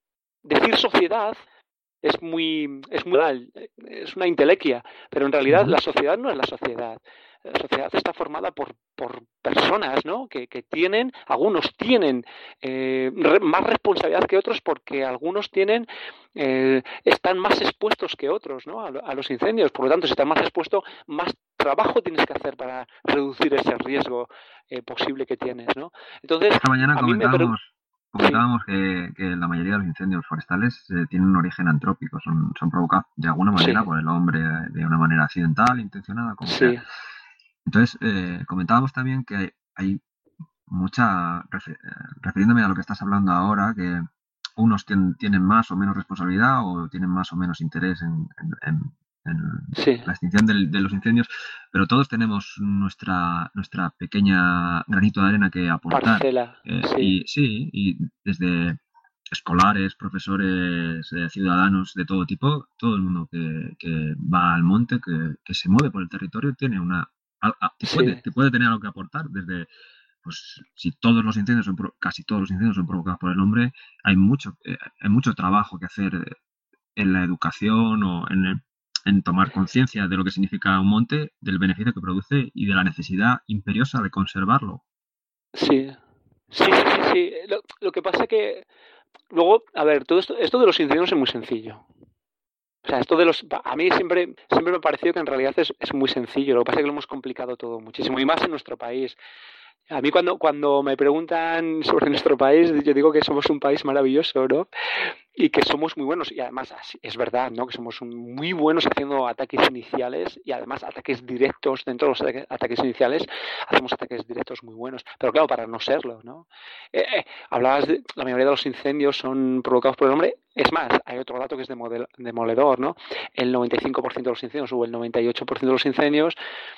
decir sociedad es muy, es muy es una intelequia, pero en realidad uh-huh. la sociedad no es la sociedad. La sociedad está formada por, por personas, ¿no? Que, que tienen, algunos tienen eh, re, más responsabilidad que otros porque algunos tienen, eh, están más expuestos que otros, ¿no? A, a los incendios. Por lo tanto, si estás más expuesto, más trabajo tienes que hacer para reducir ese riesgo eh, posible que tienes, ¿no? Entonces, esta mañana a comentábamos, mí me... comentábamos sí. que, que la mayoría de los incendios forestales eh, tienen un origen antrópico, son, son provocados de alguna manera sí. por el hombre, de una manera accidental, intencionada, como sí. sea. Entonces, eh, comentábamos también que hay, hay mucha, refer, refiriéndome a lo que estás hablando ahora, que unos tienen, tienen más o menos responsabilidad o tienen más o menos interés en, en, en, en sí. la extinción del, de los incendios, pero todos tenemos nuestra, nuestra pequeña granito de arena que aportar. Parcela, eh, sí. Y sí, y desde escolares, profesores, eh, ciudadanos de todo tipo, todo el mundo que, que va al monte, que, que se mueve por el territorio, tiene una A, a, te, puede, sí. te puede tener algo que aportar desde, pues si todos los incendios son, casi todos los incendios son provocados por el hombre, hay mucho, eh, hay mucho trabajo que hacer en la educación o en el, en tomar conciencia de lo que significa un monte, del beneficio que produce y de la necesidad imperiosa de conservarlo. Sí, sí, sí, sí. sí. Lo, lo que pasa que luego, a ver, todo esto, esto de los incendios es muy sencillo. O sea, esto de los... A mí siempre, siempre me ha parecido que en realidad es, es muy sencillo. Lo que pasa es que lo hemos complicado todo muchísimo, y más en nuestro país. A mí cuando, cuando me preguntan sobre nuestro país, yo digo que somos un país maravilloso, ¿no? Y que somos muy buenos, y además es verdad, ¿no? Que somos muy buenos haciendo ataques iniciales, y además ataques directos. Dentro de los ataques, ataques iniciales hacemos ataques directos muy buenos, pero claro, para no serlo, ¿no? Eh, eh, hablabas de la mayoría de los incendios son provocados por el hombre. Es más, hay otro dato que es demodel, demoledor, ¿no? El noventa y cinco por ciento de los incendios o el noventa y ocho por ciento de los incendios,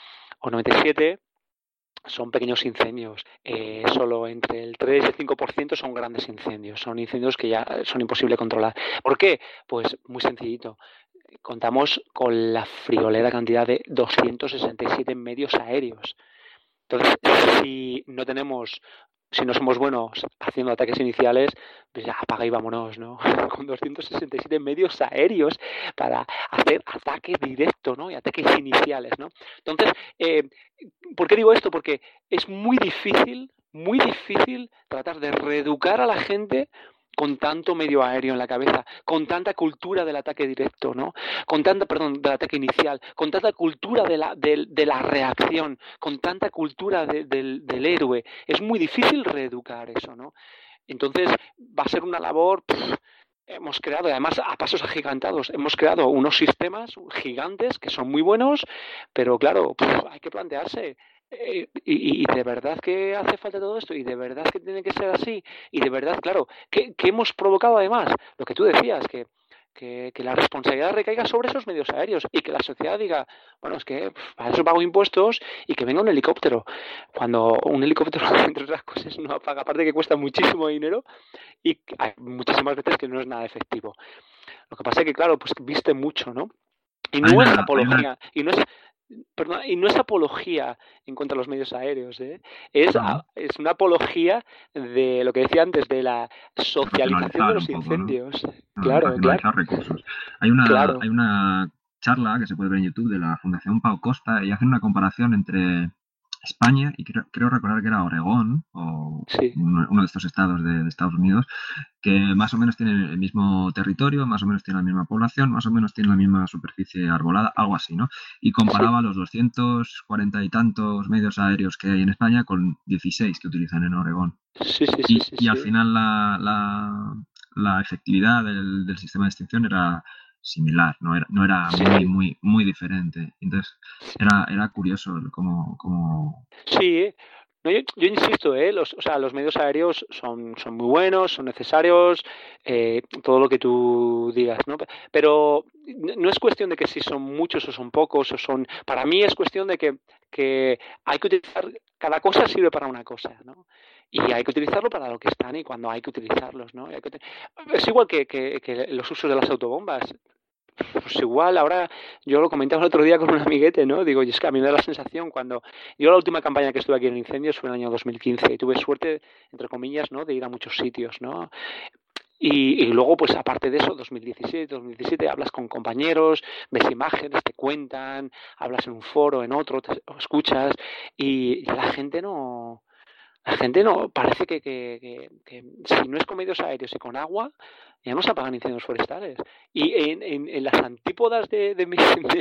o noventa y siete por ciento, son pequeños incendios. Eh, solo entre el tres y el cinco por ciento son grandes incendios. Son incendios que ya son imposibles de controlar. ¿Por qué? Pues muy sencillito. Contamos con la friolera cantidad de doscientos sesenta y siete medios aéreos. Entonces, si no tenemos... Si no somos buenos haciendo ataques iniciales, pues ya apaga y vámonos, ¿no? Con doscientos sesenta y siete medios aéreos para hacer ataques directos, ¿no? Y ataques iniciales, ¿no? Entonces, eh, ¿por qué digo esto? Porque es muy difícil, muy difícil tratar de reeducar a la gente con tanto medio aéreo en la cabeza, con tanta cultura del ataque directo, ¿no? Con tanta, perdón, del ataque inicial, con tanta cultura de la, de, de la reacción, con tanta cultura de, del, del héroe. Es muy difícil reeducar eso, ¿no? Entonces va a ser una labor... Pff, hemos creado, además a pasos agigantados, hemos creado unos sistemas gigantes que son muy buenos, pero claro, pff, hay que plantearse... Eh, y, y de verdad que hace falta todo esto, y de verdad que tiene que ser así, y de verdad, claro, que, que hemos provocado además lo que tú decías, que, que, que la responsabilidad recaiga sobre esos medios aéreos, y que la sociedad diga, bueno, es que para eso pago impuestos, y que venga un helicóptero, cuando un helicóptero, entre otras cosas, no apaga, aparte que cuesta muchísimo dinero, y hay muchísimas veces que no es nada efectivo. Lo que pasa es que, claro, pues viste mucho, ¿no? Y no es apología, y no es... Perdón, y no es apología en contra de los medios aéreos, ¿eh? Es, Ajá. es una apología de lo que decía antes, de la socialización de los un poco, incendios. ¿no? Claro, Racionalizar claro. recursos. Hay una, Claro. hay una charla que se puede ver en YouTube de la Fundación Pau Costa, y hacen una comparación entre España y creo, creo recordar que era Oregón, o Sí. uno de estos estados de, de Estados Unidos, que más o menos tienen el mismo territorio, más o menos tienen la misma población, más o menos tienen la misma superficie arbolada, algo así, ¿no? Y comparaba sí. los doscientos cuarenta y tantos medios aéreos que hay en España con dieciséis que utilizan en Oregón. Sí, sí, y, sí, sí, y sí. al final la, la, la efectividad del, del sistema de extinción era similar, no era, no era sí. muy, muy, muy diferente. Entonces era, era curioso cómo... cómo... Sí, no, yo, yo insisto, ¿eh? los, o sea, los medios aéreos son, son muy buenos, son necesarios, eh, todo lo que tú digas, ¿no? Pero no es cuestión de que si son muchos o son pocos o son... Para mí es cuestión de que, que hay que utilizar... Cada cosa sirve para una cosa, ¿no? Y hay que utilizarlo para lo que están y cuando hay que utilizarlos, ¿no? Hay que te... Es igual que, que, que los usos de las autobombas. Pues igual, ahora yo lo comentaba el otro día con un amiguete, ¿no? Digo, y es que a mí me da la sensación cuando... Yo la última campaña que estuve aquí en incendios fue en el año dos mil quince y tuve suerte, entre comillas, ¿no? De ir a muchos sitios, ¿no? Y, y luego, pues aparte de eso, dos mil diecisiete, dos mil diecisiete, hablas con compañeros, ves imágenes, te cuentan, hablas en un foro, en otro, te escuchas y la gente no... La gente no, parece que, que, que, que si no es con medios aéreos y con agua, ya no se apagan incendios forestales. Y en, en, en las antípodas de, de, mi, de,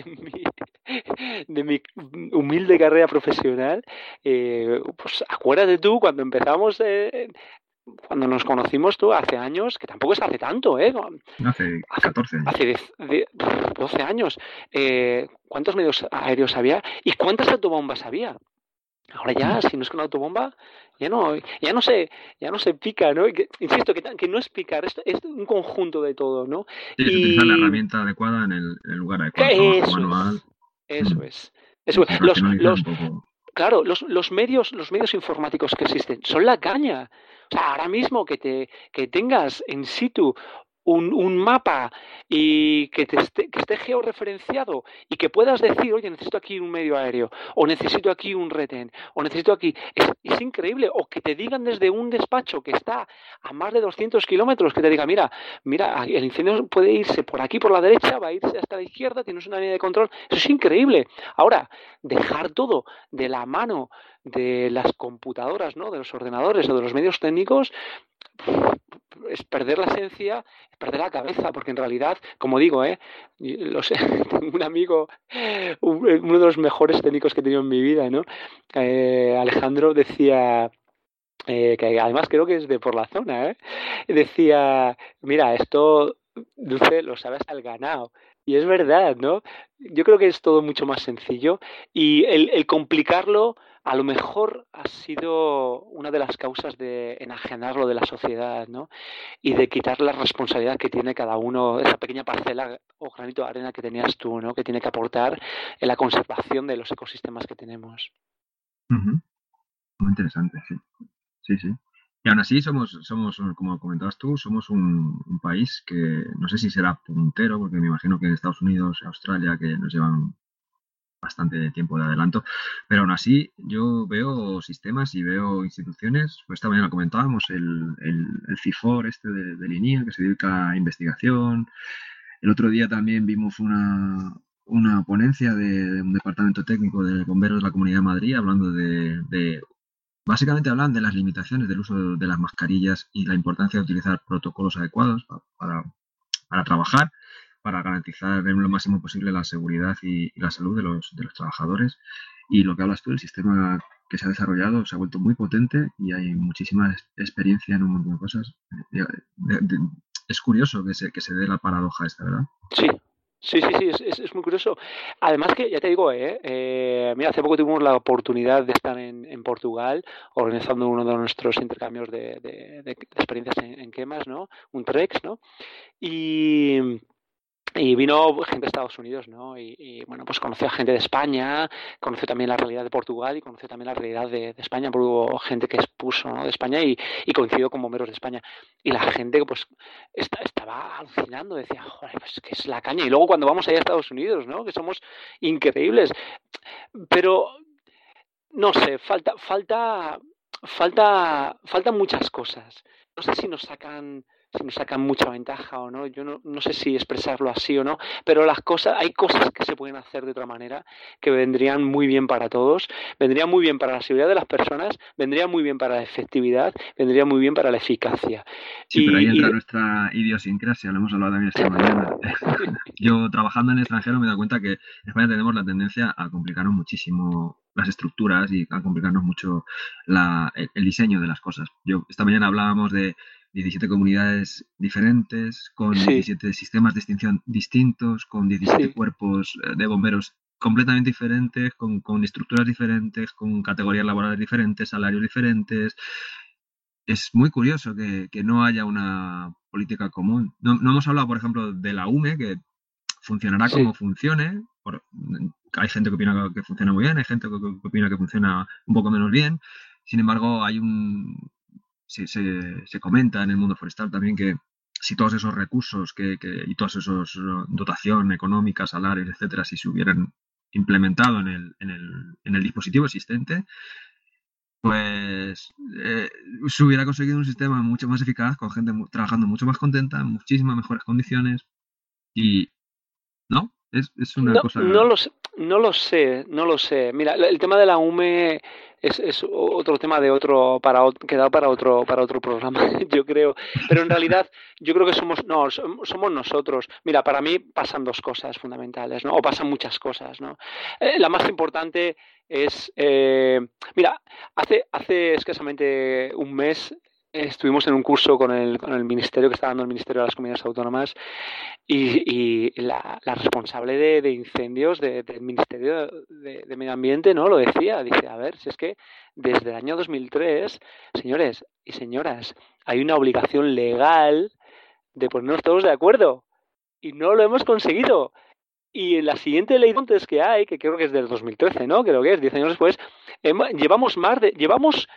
mi, de mi humilde carrera profesional, eh, pues acuérdate tú cuando empezamos, eh, cuando nos conocimos tú hace años, que tampoco es hace tanto, ¿eh? Hace catorce años. Hace doce años. Eh, ¿Cuántos medios aéreos había? ¿Y cuántas autobombas había? Ahora ya, si no es con autobomba, ya no, ya no se, ya no se pica, ¿no? Que, insisto, que, que no es picar, es, es un conjunto de todo, ¿no? Sí, es y... utilizar la herramienta adecuada en el, el lugar adecuado. Eso manual. es, eso es. Eso es. Los, los, claro, los, los medios, los medios informáticos que existen son la caña. O sea, ahora mismo que te, que tengas en situ un, un mapa y que, te esté, que esté georreferenciado y que puedas decir, oye, necesito aquí un medio aéreo, o necesito aquí un retén, o necesito aquí... Es, es increíble. O que te digan desde un despacho que está a más de doscientos kilómetros, que te diga, mira, mira, el incendio puede irse por aquí por la derecha, va a irse hasta la izquierda, tienes una línea de control. Eso es increíble. Ahora, dejar todo de la mano de las computadoras, ¿no? De los ordenadores o de los medios técnicos, es perder la esencia, es perder la cabeza, porque en realidad, como digo, ¿eh? Lo sé, tengo un amigo, uno de los mejores técnicos que he tenido en mi vida, ¿no? Eh, Alejandro decía, eh, que además creo que es de por la zona, ¿eh? Decía, mira, esto, Dulce, lo sabes al ganado. Y es verdad, ¿no? Yo creo que es todo mucho más sencillo y el, el complicarlo a lo mejor ha sido una de las causas de enajenarlo de la sociedad, ¿no? Y de quitar la responsabilidad que tiene cada uno, esa pequeña parcela o granito de arena que tenías tú, ¿no? Que tiene que aportar en la conservación de los ecosistemas que tenemos. Uh-huh. Muy interesante, sí. Sí, sí. Y aún así somos, somos como comentabas tú, somos un, un país que no sé si será puntero, porque me imagino que en Estados Unidos, Australia, que nos llevan bastante tiempo de adelanto, pero aún así yo veo sistemas y veo instituciones, pues esta mañana comentábamos el, el, el CIFOR este de, de Linía, que se dedica a investigación. El otro día también vimos una, una ponencia de, de un departamento técnico de bomberos de la Comunidad de Madrid hablando de, de básicamente hablan de las limitaciones del uso de las mascarillas y la importancia de utilizar protocolos adecuados para, para, para trabajar, para garantizar en lo máximo posible la seguridad y, y la salud de los, de los trabajadores. Y lo que hablas tú, el sistema que se ha desarrollado se ha vuelto muy potente y hay muchísima experiencia en un montón de cosas. De, de, de, es curioso que se, que se dé la paradoja esta, ¿verdad? Sí. Sí, sí, sí, es, es, es muy curioso. Además que, ya te digo, eh, eh, mira, hace poco tuvimos la oportunidad de estar en, en Portugal organizando uno de nuestros intercambios de, de, de experiencias en, en quemas, ¿no? Un TREX, ¿no? Y... Y vino gente de Estados Unidos, ¿no? Y, y bueno, pues conoció a gente de España, conoció también la realidad de Portugal y conoció también la realidad de, de España, porque hubo gente que expuso, ¿no? De España y, y coincidió con bomberos de España. Y la gente, pues, está, estaba alucinando, decía, joder, pues que es la caña. Y luego cuando vamos allá a Estados Unidos, ¿no? Que somos increíbles. Pero, no sé, falta, falta, falta, faltan muchas cosas. No sé si nos sacan... si nos sacan mucha ventaja o no, yo no, no sé si expresarlo así o no, pero las cosas, hay cosas que se pueden hacer de otra manera que vendrían muy bien para todos, vendrían muy bien para la seguridad de las personas, vendrían muy bien para la efectividad, vendrían muy bien para la eficacia. Sí, y, pero ahí entra y... nuestra idiosincrasia, lo hemos hablado también esta mañana. Yo trabajando en el extranjero me he dado cuenta que en España tenemos la tendencia a complicarnos muchísimo las estructuras y a complicarnos mucho la, el, el diseño de las cosas. Yo esta mañana hablábamos de diecisiete comunidades diferentes, con sí. diecisiete sistemas de extinción distintos, con diecisiete sí. cuerpos de bomberos completamente diferentes, con, con estructuras diferentes, con categorías laborales diferentes, salarios diferentes. Es muy curioso que, que no haya una política común. No, no hemos hablado, por ejemplo, de la U M E, que funcionará como sí. funcione. Por, hay gente que opina que funciona muy bien, hay gente que, que opina que funciona un poco menos bien. Sin embargo, hay un... Se, se, se comenta en el mundo forestal también que si todos esos recursos que, que, y todas esas dotación económica, salarios, etcétera, si se hubieran implementado en el, en el, en el dispositivo existente, pues eh, se hubiera conseguido un sistema mucho más eficaz, con gente trabajando mucho más contenta, en muchísimas mejores condiciones y ¿no? Es, es una no, cosa... No lo sé, no lo sé, no lo sé. Mira, el tema de la U M E es, es otro tema de otro para quedado para otro para otro programa, yo creo. Pero en realidad yo creo que somos no somos nosotros. Mira, para mí pasan dos cosas fundamentales, ¿no? O pasan muchas cosas, ¿no? Eh, la más importante es, eh, mira, hace hace escasamente un mes estuvimos en un curso con el, con el ministerio que está dando el Ministerio de las Comunidades Autónomas y, y la, la responsable de, de incendios de, del Ministerio de, de Medio Ambiente no lo decía, dice, a ver, si es que desde el año dos mil tres, señores y señoras, hay una obligación legal de ponernos todos de acuerdo y no lo hemos conseguido. Y en la siguiente ley de montes que hay, que creo que es del dos mil trece, ¿no? Creo que es diez años después, hemos, llevamos más de... llevamos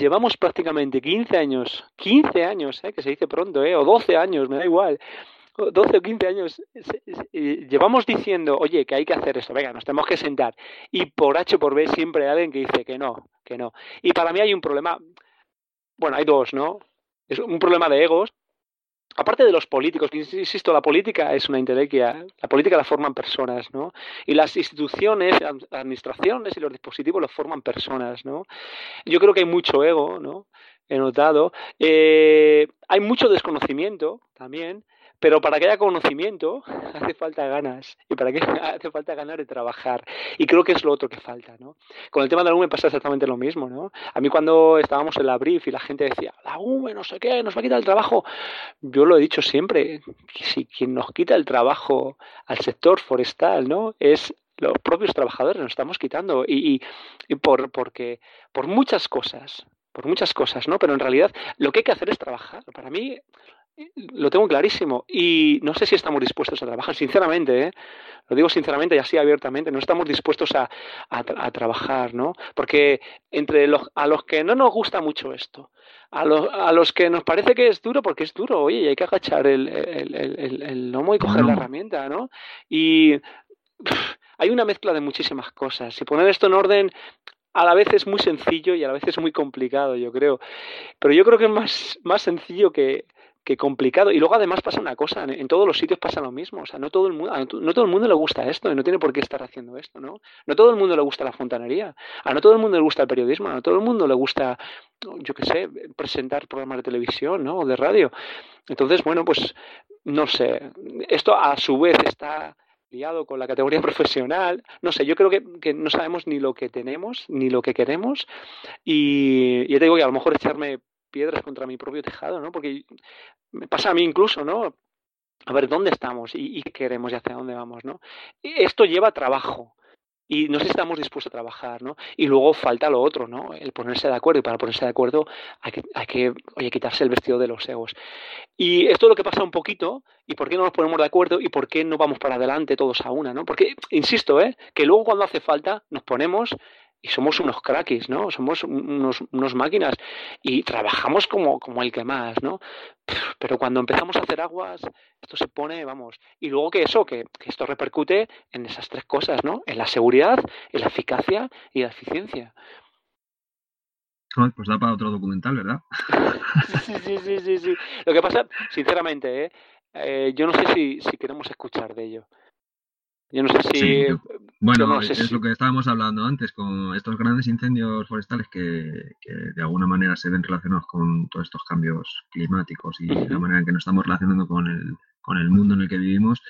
llevamos prácticamente quince años, quince años, ¿eh? Que se dice pronto, ¿eh? O doce años, me da igual, doce o quince años, llevamos diciendo, oye, que hay que hacer esto, venga, nos tenemos que sentar. Y por H o por B siempre hay alguien que dice que no, que no. Y para mí hay un problema, bueno, hay dos, ¿no? Es un problema de egos. Aparte de los políticos, insisto, la política es una intelequia, la política la forman personas, ¿no? Y las instituciones, las administraciones y los dispositivos los forman personas, ¿no? Yo creo que hay mucho ego, ¿no? He notado. Eh, hay mucho desconocimiento también, pero para que haya conocimiento hace falta ganas, y para que hace falta ganar de trabajar, y creo que es lo otro que falta, ¿no? Con el tema de la U M E pasa exactamente lo mismo, ¿no? A mí cuando estábamos en la brief y la gente decía, la U M E no sé qué, nos va a quitar el trabajo, yo lo he dicho siempre, que si quien nos quita el trabajo al sector forestal, ¿no? Es los propios trabajadores, nos estamos quitando, y, y, y por, porque, por muchas cosas, por muchas cosas, ¿no? Pero en realidad lo que hay que hacer es trabajar. Para mí lo tengo clarísimo y no sé si estamos dispuestos a trabajar, sinceramente, ¿eh? Lo digo sinceramente y así abiertamente, no estamos dispuestos a, a, a trabajar, ¿no? Porque entre los, a los que no nos gusta mucho esto, a los, a los que nos parece que es duro, porque es duro, oye, y hay que agachar el, el, el, el, el lomo y coger la herramienta, ¿no? Y pff, hay una mezcla de muchísimas cosas. Si poner esto en orden a la vez es muy sencillo y a la vez es muy complicado, yo creo. Pero yo creo que es más, más sencillo que, que complicado. Y luego además pasa una cosa, en todos los sitios pasa lo mismo. O sea, no todo el mundo, no todo el mundo le gusta esto y no tiene por qué estar haciendo esto, ¿no? No todo el mundo le gusta la fontanería, a no todo el mundo le gusta el periodismo, a no todo el mundo le gusta, yo qué sé, presentar programas de televisión, ¿no? O de radio. Entonces, bueno, pues no sé. Esto a su vez está liado con la categoría profesional, no sé, yo creo que, que no sabemos ni lo que tenemos, ni lo que queremos, y ya te digo que a lo mejor echarme piedras contra mi propio tejado, ¿no? Porque me pasa a mí incluso, ¿no? A ver, ¿dónde estamos y, y qué queremos y hacia dónde vamos, ¿no? Y esto lleva trabajo. Y no sé si estamos dispuestos a trabajar, ¿no? Y luego falta lo otro, ¿no? El ponerse de acuerdo. Y para ponerse de acuerdo hay que, hay que oye, quitarse el vestido de los egos. Y esto es lo que pasa un poquito. ¿Y por qué no nos ponemos de acuerdo? ¿Y por qué no vamos para adelante todos a una, ¿no? Porque, insisto, ¿eh? Que luego cuando hace falta nos ponemos y somos unos craquis, ¿no? Somos unos, unos máquinas y trabajamos como, como el que más, ¿no? Pero cuando empezamos a hacer aguas, esto se pone, vamos, y luego que eso, que, que esto repercute en esas tres cosas, ¿no? En la seguridad, en la eficacia y la eficiencia. Pues da para otro documental, ¿verdad? Sí, sí, sí, sí, sí. Lo que pasa, sinceramente, ¿eh? Eh, yo no sé si, si queremos escuchar de ello. Yo no sé si... Sí, yo, bueno, yo no sé es si... lo que estábamos hablando antes, con estos grandes incendios forestales que, que de alguna manera se ven relacionados con todos estos cambios climáticos y uh-huh. la manera en que nos estamos relacionando con el, con el mundo en el que vivimos.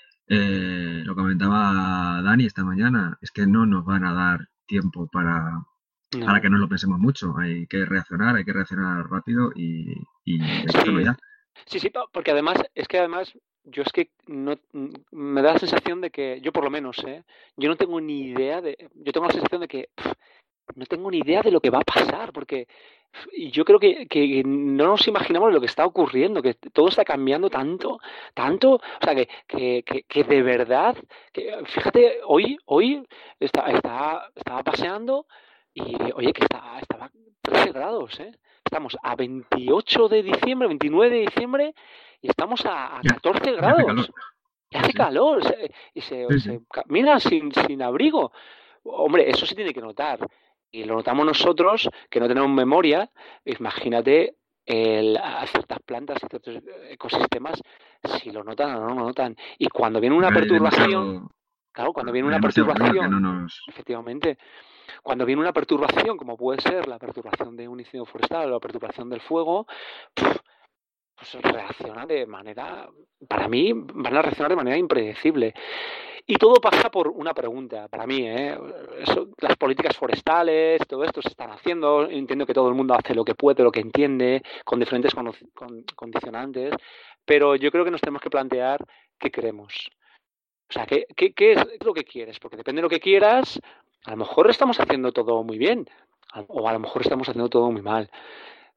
Eh, lo comentaba Dani esta mañana, es que no nos van a dar tiempo para, no. para que nos lo pensemos mucho. Hay que reaccionar, hay que reaccionar rápido y, y hay que hacerlo ya. Sí, sí, porque además, es que además... Yo es que no me da la sensación de que, yo por lo menos, ¿eh? Yo no tengo ni idea de, yo tengo la sensación de que pff, no tengo ni idea de lo que va a pasar, porque pff, yo creo que, que no nos imaginamos lo que está ocurriendo, que todo está cambiando tanto, tanto, o sea, que, que, que, que de verdad, que, fíjate, hoy, hoy está, está, estaba paseando y, oye, que está, estaba trece grados, ¿eh? Estamos a veintiocho de diciembre, veintinueve de diciembre, y estamos a, a catorce grados. Y hace calor. Se, y se, sí, se sí. camina sin, sin abrigo. Hombre, eso se tiene que notar. Y lo notamos nosotros, que no tenemos memoria. Imagínate el, a ciertas plantas, a ciertos ecosistemas, si lo notan o no lo notan. Y cuando viene una perturbación... Claro, cuando viene una perturbación... No nos... Efectivamente. Cuando viene una perturbación, como puede ser la perturbación de un incendio forestal o la perturbación del fuego... Pff, pues reacciona de manera, para mí, van a reaccionar de manera impredecible. Y todo pasa por una pregunta, para mí, ¿eh? Eso, las políticas forestales, todo esto se están haciendo, entiendo que todo el mundo hace lo que puede, lo que entiende, con diferentes con, con, condicionantes, pero yo creo que nos tenemos que plantear qué queremos. O sea, ¿qué, qué, qué es lo que quieres? Porque depende de lo que quieras, a lo mejor estamos haciendo todo muy bien, o a lo mejor estamos haciendo todo muy mal.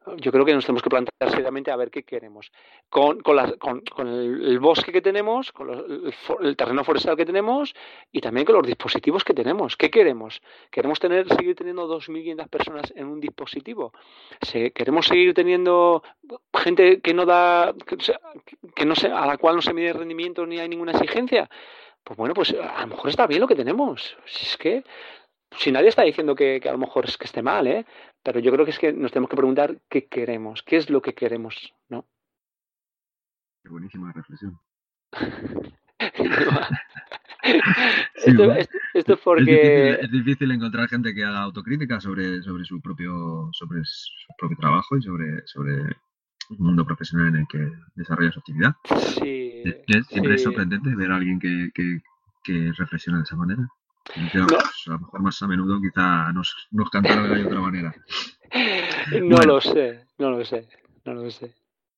yo creo que nos tenemos que plantear seriamente a ver qué queremos. Con, con, las, con, con el, el bosque que tenemos, con los, el, el terreno forestal que tenemos y también con los dispositivos que tenemos. ¿Qué queremos? ¿Queremos tener, seguir teniendo dos mil quinientas personas en un dispositivo? ¿Queremos seguir teniendo gente que no da, que, que no se, a la cual no se mide rendimiento ni hay ninguna exigencia? Pues bueno, pues a lo mejor está bien lo que tenemos. Si es que si nadie está diciendo que, que a lo mejor es que esté mal, ¿eh? Pero yo creo que es que nos tenemos que preguntar qué queremos, qué es lo que queremos, ¿no? Qué buenísima reflexión. Sí, esto, bueno. esto, esto, porque... es, difícil, es difícil encontrar gente que haga autocrítica sobre, sobre su propio sobre su propio trabajo y sobre, sobre el mundo profesional en el que desarrolla su actividad. Sí, es, es, siempre sí. es sorprendente ver a alguien que, que, que reflexiona de esa manera. Que, no. pues, a lo mejor más a menudo quizá nos, nos cantara de otra manera. No bueno. lo sé, no lo sé, no lo sé.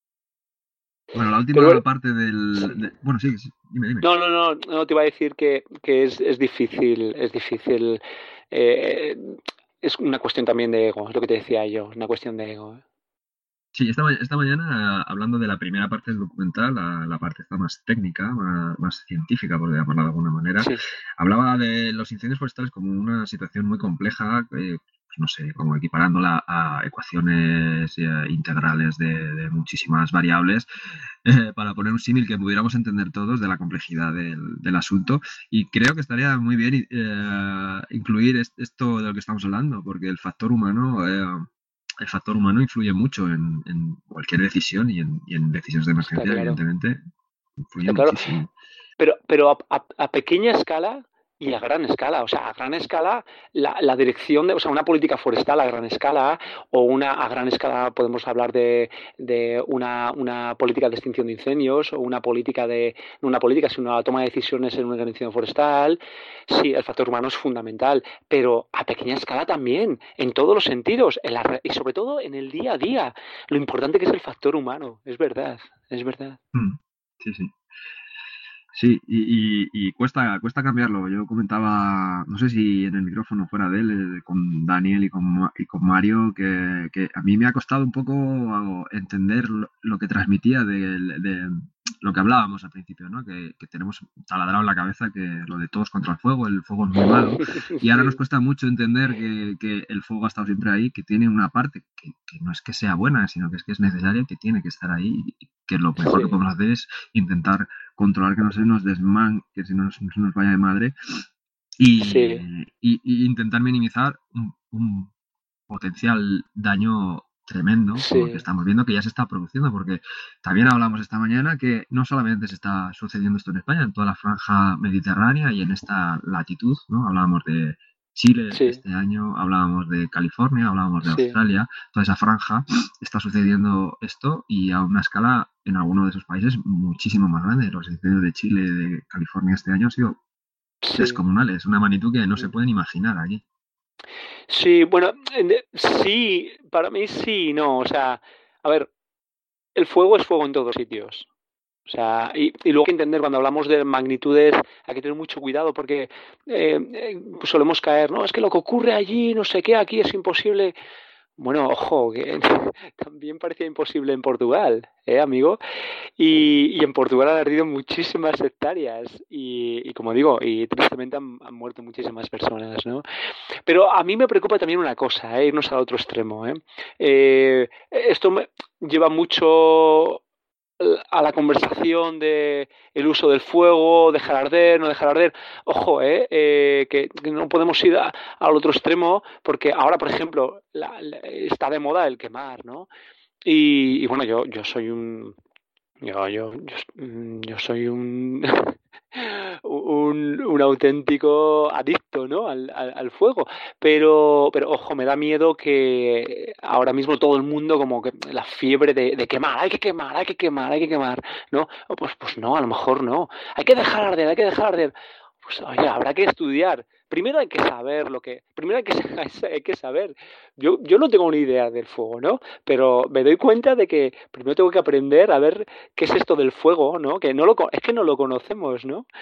Bueno, la última bueno, parte del... Sí. De, bueno, sí, sí, dime, dime. No, no, no, no te iba a decir que, que es, es difícil, es difícil. Eh, es una cuestión también de ego, es lo que te decía yo, una cuestión de ego. ¿eh? Sí, esta, esta mañana, hablando de la primera parte del documental, la, la parte esta más técnica, más, más científica, por llamarla de alguna manera, sí. hablaba de los incendios forestales como una situación muy compleja, eh, no sé, como equiparándola a ecuaciones eh, integrales de, de muchísimas variables, eh, para poner un símil que pudiéramos entender todos de la complejidad del, del asunto. Y creo que estaría muy bien eh, incluir esto de lo que estamos hablando, porque el factor humano... Eh, el factor humano influye mucho en, en cualquier decisión y en, y en decisiones de emergencia, claro. Evidentemente, influye Está muchísimo. Claro. Pero, pero a, a, a pequeña escala y a gran escala, o sea, a gran escala la, la dirección de, o sea, una política forestal a gran escala o una a gran escala podemos hablar de, de una, una política de extinción de incendios o una política de, no una política, sino una toma de decisiones en una organización forestal. Sí, el factor humano es fundamental, pero a pequeña escala también, en todos los sentidos, en la, y sobre todo en el día a día, lo importante que es el factor humano, es verdad, es verdad. Sí, sí. Sí, y, y, y cuesta cuesta cambiarlo. Yo comentaba, no sé si en el micrófono fuera de él, con Daniel y con, y con Mario, que, que a mí me ha costado un poco entender lo, lo que transmitía de, de lo que hablábamos al principio, ¿no? Que, que tenemos taladrado en la cabeza que lo de todos contra el fuego, el fuego es muy malo, y ahora nos cuesta mucho entender que, que el fuego ha estado siempre ahí, que tiene una parte que, que no es que sea buena, sino que es que es necesaria, que tiene que estar ahí, y que lo mejor sí. que podemos hacer es intentar controlar que no se nos desman, que si no se nos vaya de madre y, sí. y, y intentar minimizar un, un potencial daño tremendo sí. como el que estamos viendo que ya se está produciendo, porque también hablamos esta mañana que no solamente se está sucediendo esto en España, en toda la franja mediterránea y en esta latitud, ¿no? Hablábamos de Chile sí. este año, hablábamos de California, hablábamos de sí. Australia, toda esa franja está sucediendo esto y a una escala en alguno de esos países muchísimo más grande. Los incendios de Chile y de California este año han sido sí. descomunales, una magnitud que no sí. se pueden imaginar aquí. Sí, bueno, sí, para mí sí, no, o sea, a ver, el fuego es fuego en todos sitios. O sea, y, y luego hay que entender cuando hablamos de magnitudes, hay que tener mucho cuidado porque eh, eh, pues solemos caer, no, es que lo que ocurre allí, no sé qué, aquí es imposible. Bueno, ojo, que también parecía imposible en Portugal, ¿eh, amigo? Y, y en Portugal han ardido muchísimas hectáreas y, y como digo, y tristemente han, han muerto muchísimas personas, ¿no? Pero a mí me preocupa también una cosa, ¿eh? Irnos al otro extremo, ¿eh? Eh, esto me lleva mucho a la conversación de el uso del fuego, dejar arder, no dejar arder. Ojo, eh, eh que, que no podemos ir a, al otro extremo porque ahora, por ejemplo, la, la, está de moda el quemar, ¿no? Y, y bueno, yo, yo soy un yo, yo, yo, yo soy un un, un auténtico adicto, ¿no? Al, al, al fuego, pero, pero ojo, me da miedo que ahora mismo todo el mundo como que la fiebre de, de quemar, hay que quemar, hay que quemar, hay que quemar, ¿no? Pues, pues no, a lo mejor no, hay que dejar arder, hay que dejar arder. Pues oye, habrá que estudiar. Primero hay que saber lo que... Primero hay que, hay que saber. Yo, yo no tengo ni idea del fuego, ¿no? Pero me doy cuenta de que primero tengo que aprender a ver qué es esto del fuego, ¿no? Que no lo, es que no lo conocemos, ¿no?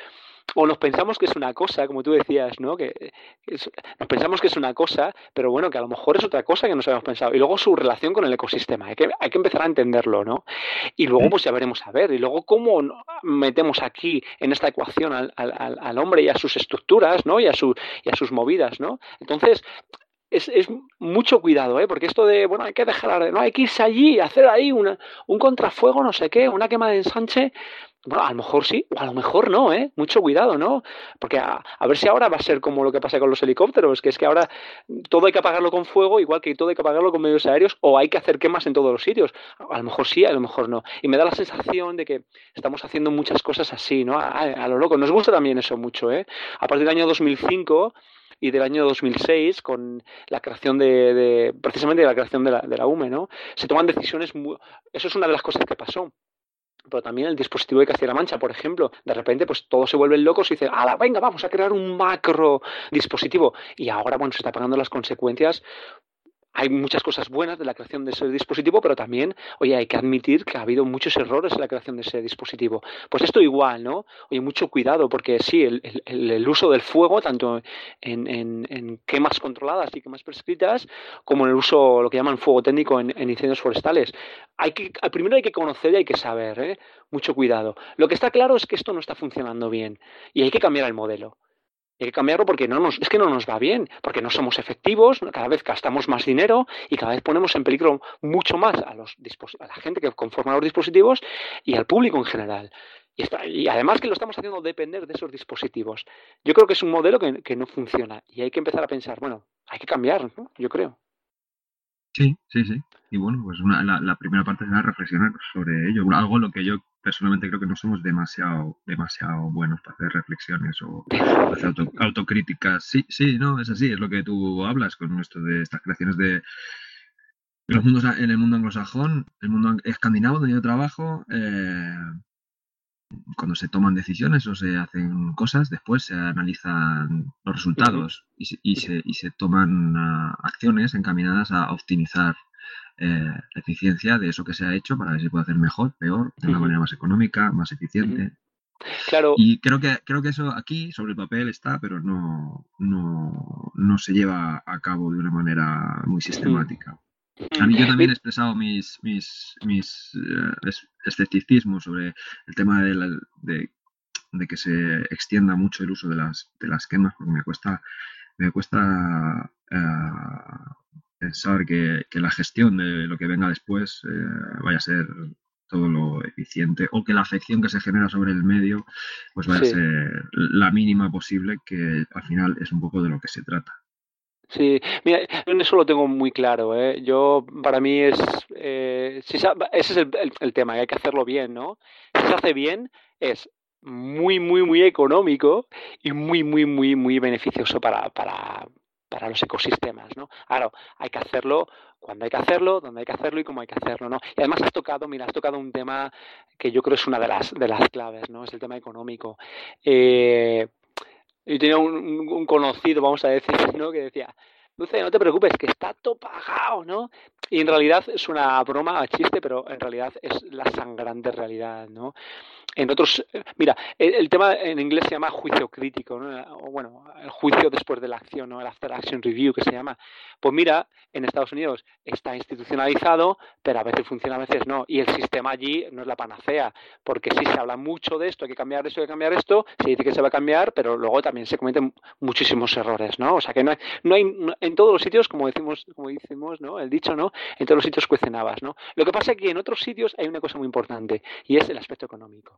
o nos pensamos que es una cosa, como tú decías, ¿no? Que es, nos pensamos que es una cosa, pero bueno, que a lo mejor es otra cosa que nos habíamos pensado. Y luego su relación con el ecosistema, hay que, hay que empezar a entenderlo, ¿no? Y luego pues ya veremos a ver, y luego cómo metemos aquí en esta ecuación al, al, al hombre y a sus estructuras, ¿no? Y a, su, y a sus movidas, ¿no? Entonces, Es, es mucho cuidado, ¿eh? Porque esto de, bueno, hay que dejar, no, hay que irse allí, hacer ahí una, un contrafuego, no sé qué, una quema de ensanche, bueno, a lo mejor sí, o a lo mejor no, ¿eh? Mucho cuidado, ¿no? Porque a, a ver si ahora va a ser como lo que pasa con los helicópteros, que es que ahora todo hay que apagarlo con fuego, igual que todo hay que apagarlo con medios aéreos, o hay que hacer quemas en todos los sitios. A lo mejor sí, a lo mejor no. Y me da la sensación de que estamos haciendo muchas cosas así, ¿no? A, a lo loco. Nos gusta también eso mucho, ¿eh? A partir del año dos mil cinco y del año dos mil seis, con la creación de, de precisamente la creación de la, de la U M E, ¿no? Se toman decisiones, muy, eso es una de las cosas que pasó. Pero también el dispositivo de Castilla-La Mancha, por ejemplo, de repente pues todos se vuelven locos y dicen, ¡hala, venga, vamos a crear un macro dispositivo! Y ahora, bueno, se está pagando las consecuencias. Hay muchas cosas buenas de la creación de ese dispositivo, pero también, oye, hay que admitir que ha habido muchos errores en la creación de ese dispositivo. Pues esto igual, ¿no? Oye, mucho cuidado, porque sí, el, el, el uso del fuego, tanto en, en, en quemas controladas y quemas prescritas, como en el uso, lo que llaman fuego técnico en, en incendios forestales. Hay que, primero hay que conocer y hay que saber, ¿eh? Mucho cuidado. Lo que está claro es que esto no está funcionando bien y hay que cambiar el modelo. Hay que cambiarlo porque no nos, es que no nos va bien, porque no somos efectivos, cada vez gastamos más dinero y cada vez ponemos en peligro mucho más a, los, a la gente que conforma los dispositivos y al público en general. Y, está, y además que lo estamos haciendo depender de esos dispositivos. Yo creo que es un modelo que, que no funciona y hay que empezar a pensar, bueno, hay que cambiar, ¿no? Yo creo. Sí, sí, sí. Y bueno, pues una, la, la primera parte será reflexionar sobre ello. Algo en lo que yo personalmente creo que no somos demasiado demasiado buenos para hacer reflexiones o hacer auto, autocríticas. Sí, sí, no, es así, es lo que tú hablas con esto de estas creaciones de los mundos en el mundo anglosajón, el mundo escandinavo donde yo trabajo. Eh, cuando se toman decisiones o se hacen cosas, después se analizan los resultados uh-huh. y, se, y, se, y se toman uh, acciones encaminadas a optimizar eh, la eficiencia de eso que se ha hecho para ver si se puede hacer mejor, peor, de una uh-huh. manera más económica, más eficiente. Uh-huh. Claro. Y creo que creo que eso aquí sobre el papel está, pero no, no, no se lleva a cabo de una manera muy sistemática. A mí yo también he expresado mis mis mis uh, escepticismos sobre el tema de, la, de, de que se extienda mucho el uso de las de las quemas, porque me cuesta me cuesta uh, pensar que, que la gestión de lo que venga después uh, vaya a ser todo lo eficiente o que la afección que se genera sobre el medio pues vaya sí. a ser la mínima posible, que al final es un poco de lo que se trata. Sí, mira, en eso lo tengo muy claro, ¿eh? Yo, para mí es, eh, si se, ese es el, el, el tema, que hay que hacerlo bien, ¿no? Si se hace bien, es muy, muy, muy económico y muy, muy, muy, muy beneficioso para, para, para los ecosistemas, ¿no? Claro, hay que hacerlo cuando hay que hacerlo, donde hay que hacerlo y cómo hay que hacerlo, ¿no? Y además has tocado, mira, has tocado un tema que yo creo es una de las, de las claves, ¿no? Es el tema económico. Eh... Yo tenía un, un conocido, vamos a decir, ¿no? Que decía, Luce, no te preocupes, que está todo pagado, ¿no? Y en realidad es una broma, chiste, pero en realidad es la sangrante realidad, ¿no? En otros, mira, el, el tema en inglés se llama juicio crítico, ¿no? O bueno, el juicio después de la acción, ¿no? El after action review que se llama. Pues mira, en Estados Unidos está institucionalizado, pero a veces funciona, a veces no. Y el sistema allí no es la panacea, porque sí se habla mucho de esto, hay que cambiar esto, hay que cambiar esto, se dice que se va a cambiar, pero luego también se cometen muchísimos errores, ¿no? O sea que no hay, no hay no, en todos los sitios, como decimos, como decimos, ¿no? El dicho, ¿no? En todos los sitios cuecen habas, ¿no? Lo que pasa es que en otros sitios hay una cosa muy importante y es el aspecto económico.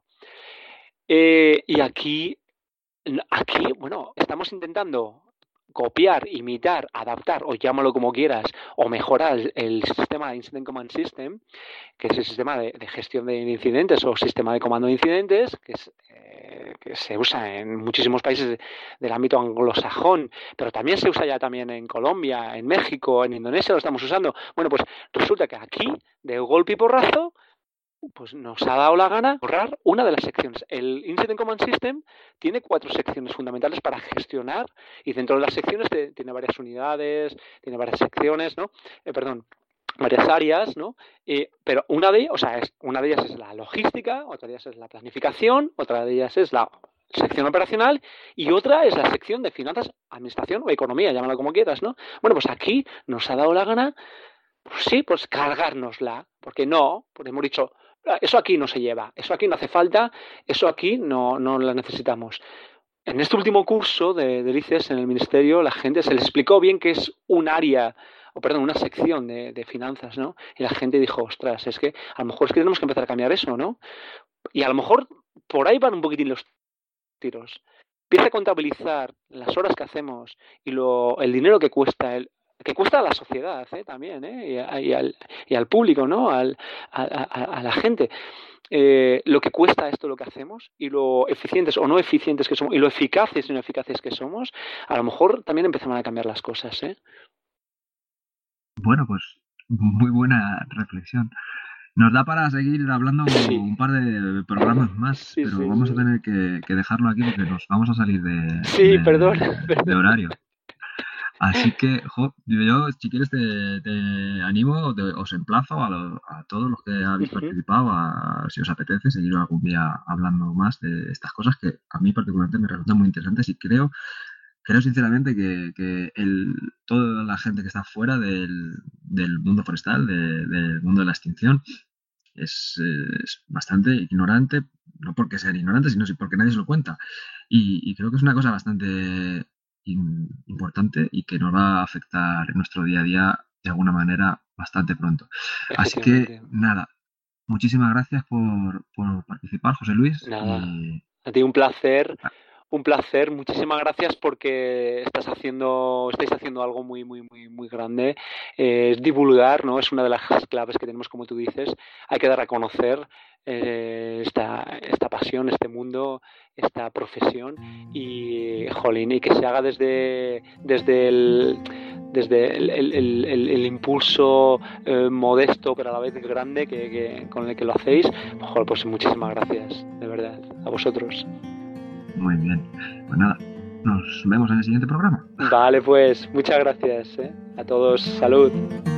Eh, y aquí, aquí, bueno, estamos intentando copiar, imitar, adaptar, o llámalo como quieras, o mejorar el, el sistema de Incident Command System, que es el sistema de, de gestión de incidentes o sistema de comando de incidentes, que, es, eh, que se usa en muchísimos países de, del ámbito anglosajón, pero también se usa ya también en Colombia, en México, en Indonesia lo estamos usando. Bueno, pues resulta que aquí, de golpe y porrazo, pues nos ha dado la gana borrar una de las secciones. El Incident Command System tiene cuatro secciones fundamentales para gestionar y dentro de las secciones te, tiene varias unidades, tiene varias secciones, ¿no? Eh, perdón, varias áreas, ¿no? Eh, pero una de, o sea, es, una de ellas es la logística, otra de ellas es la planificación, otra de ellas es la sección operacional, y otra es la sección de finanzas, administración o economía, llámala como quieras, ¿no? Bueno, pues aquí nos ha dado la gana, pues sí, pues cargárnosla, porque no, porque hemos dicho, eso aquí no se lleva, eso aquí no hace falta, eso aquí no, no la necesitamos. En este último curso de, de I C E S en el Ministerio, la gente se les explicó bien que es un área, o perdón, una sección de, de finanzas, ¿no? Y la gente dijo, ostras, es que a lo mejor es que tenemos que empezar a cambiar eso, ¿no? Y a lo mejor por ahí van un poquitín los tiros. Empieza a contabilizar las horas que hacemos y lo, el dinero que cuesta, el, que cuesta a la sociedad, ¿eh? También, ¿eh? Y, a, y, al, y al público, ¿no? Al, a, a, a la gente. Eh, lo que cuesta esto lo que hacemos y lo eficientes o no eficientes que somos y lo eficaces y no eficaces que somos, a lo mejor también empezamos a cambiar las cosas, ¿eh? Bueno, pues muy buena reflexión. Nos da para seguir hablando sí. un par de programas más, sí, pero sí, vamos sí. a tener que, que dejarlo aquí porque nos vamos a salir de, sí, de, perdón, de, perdón. de horario. Así que, jo, yo, si quieres, te, te animo, te, os emplazo a, lo, a todos los que habéis uh-huh. participado, a, si os apetece, seguir algún día hablando más de estas cosas que a mí particularmente me resultan muy interesantes y creo, creo sinceramente que, que el, toda la gente que está fuera del, del mundo forestal, de, del mundo de la extinción, es, es bastante ignorante, no porque sean ignorantes, sino porque nadie se lo cuenta. Y, y creo que es una cosa bastante importante y que nos va a afectar en nuestro día a día de alguna manera bastante pronto. Así que nada, muchísimas gracias por, por participar, José Luis. Nada, y... a ti un placer, un placer, muchísimas gracias porque estás haciendo, estáis haciendo algo muy, muy, muy, muy grande. Eh, es divulgar, ¿no? Es una de las claves que tenemos, como tú dices. Hay que dar a conocer eh, esta, esta pasión, este mundo, esta profesión y, jolín, y que se haga desde, desde el desde el, el, el, el, el impulso eh, modesto pero a la vez grande que, que, con el que lo hacéis. Joder, pues muchísimas gracias, de verdad, a vosotros. Muy bien, pues nada, nos vemos en el siguiente programa. Vale, pues muchas gracias, ¿eh? A todos, salud.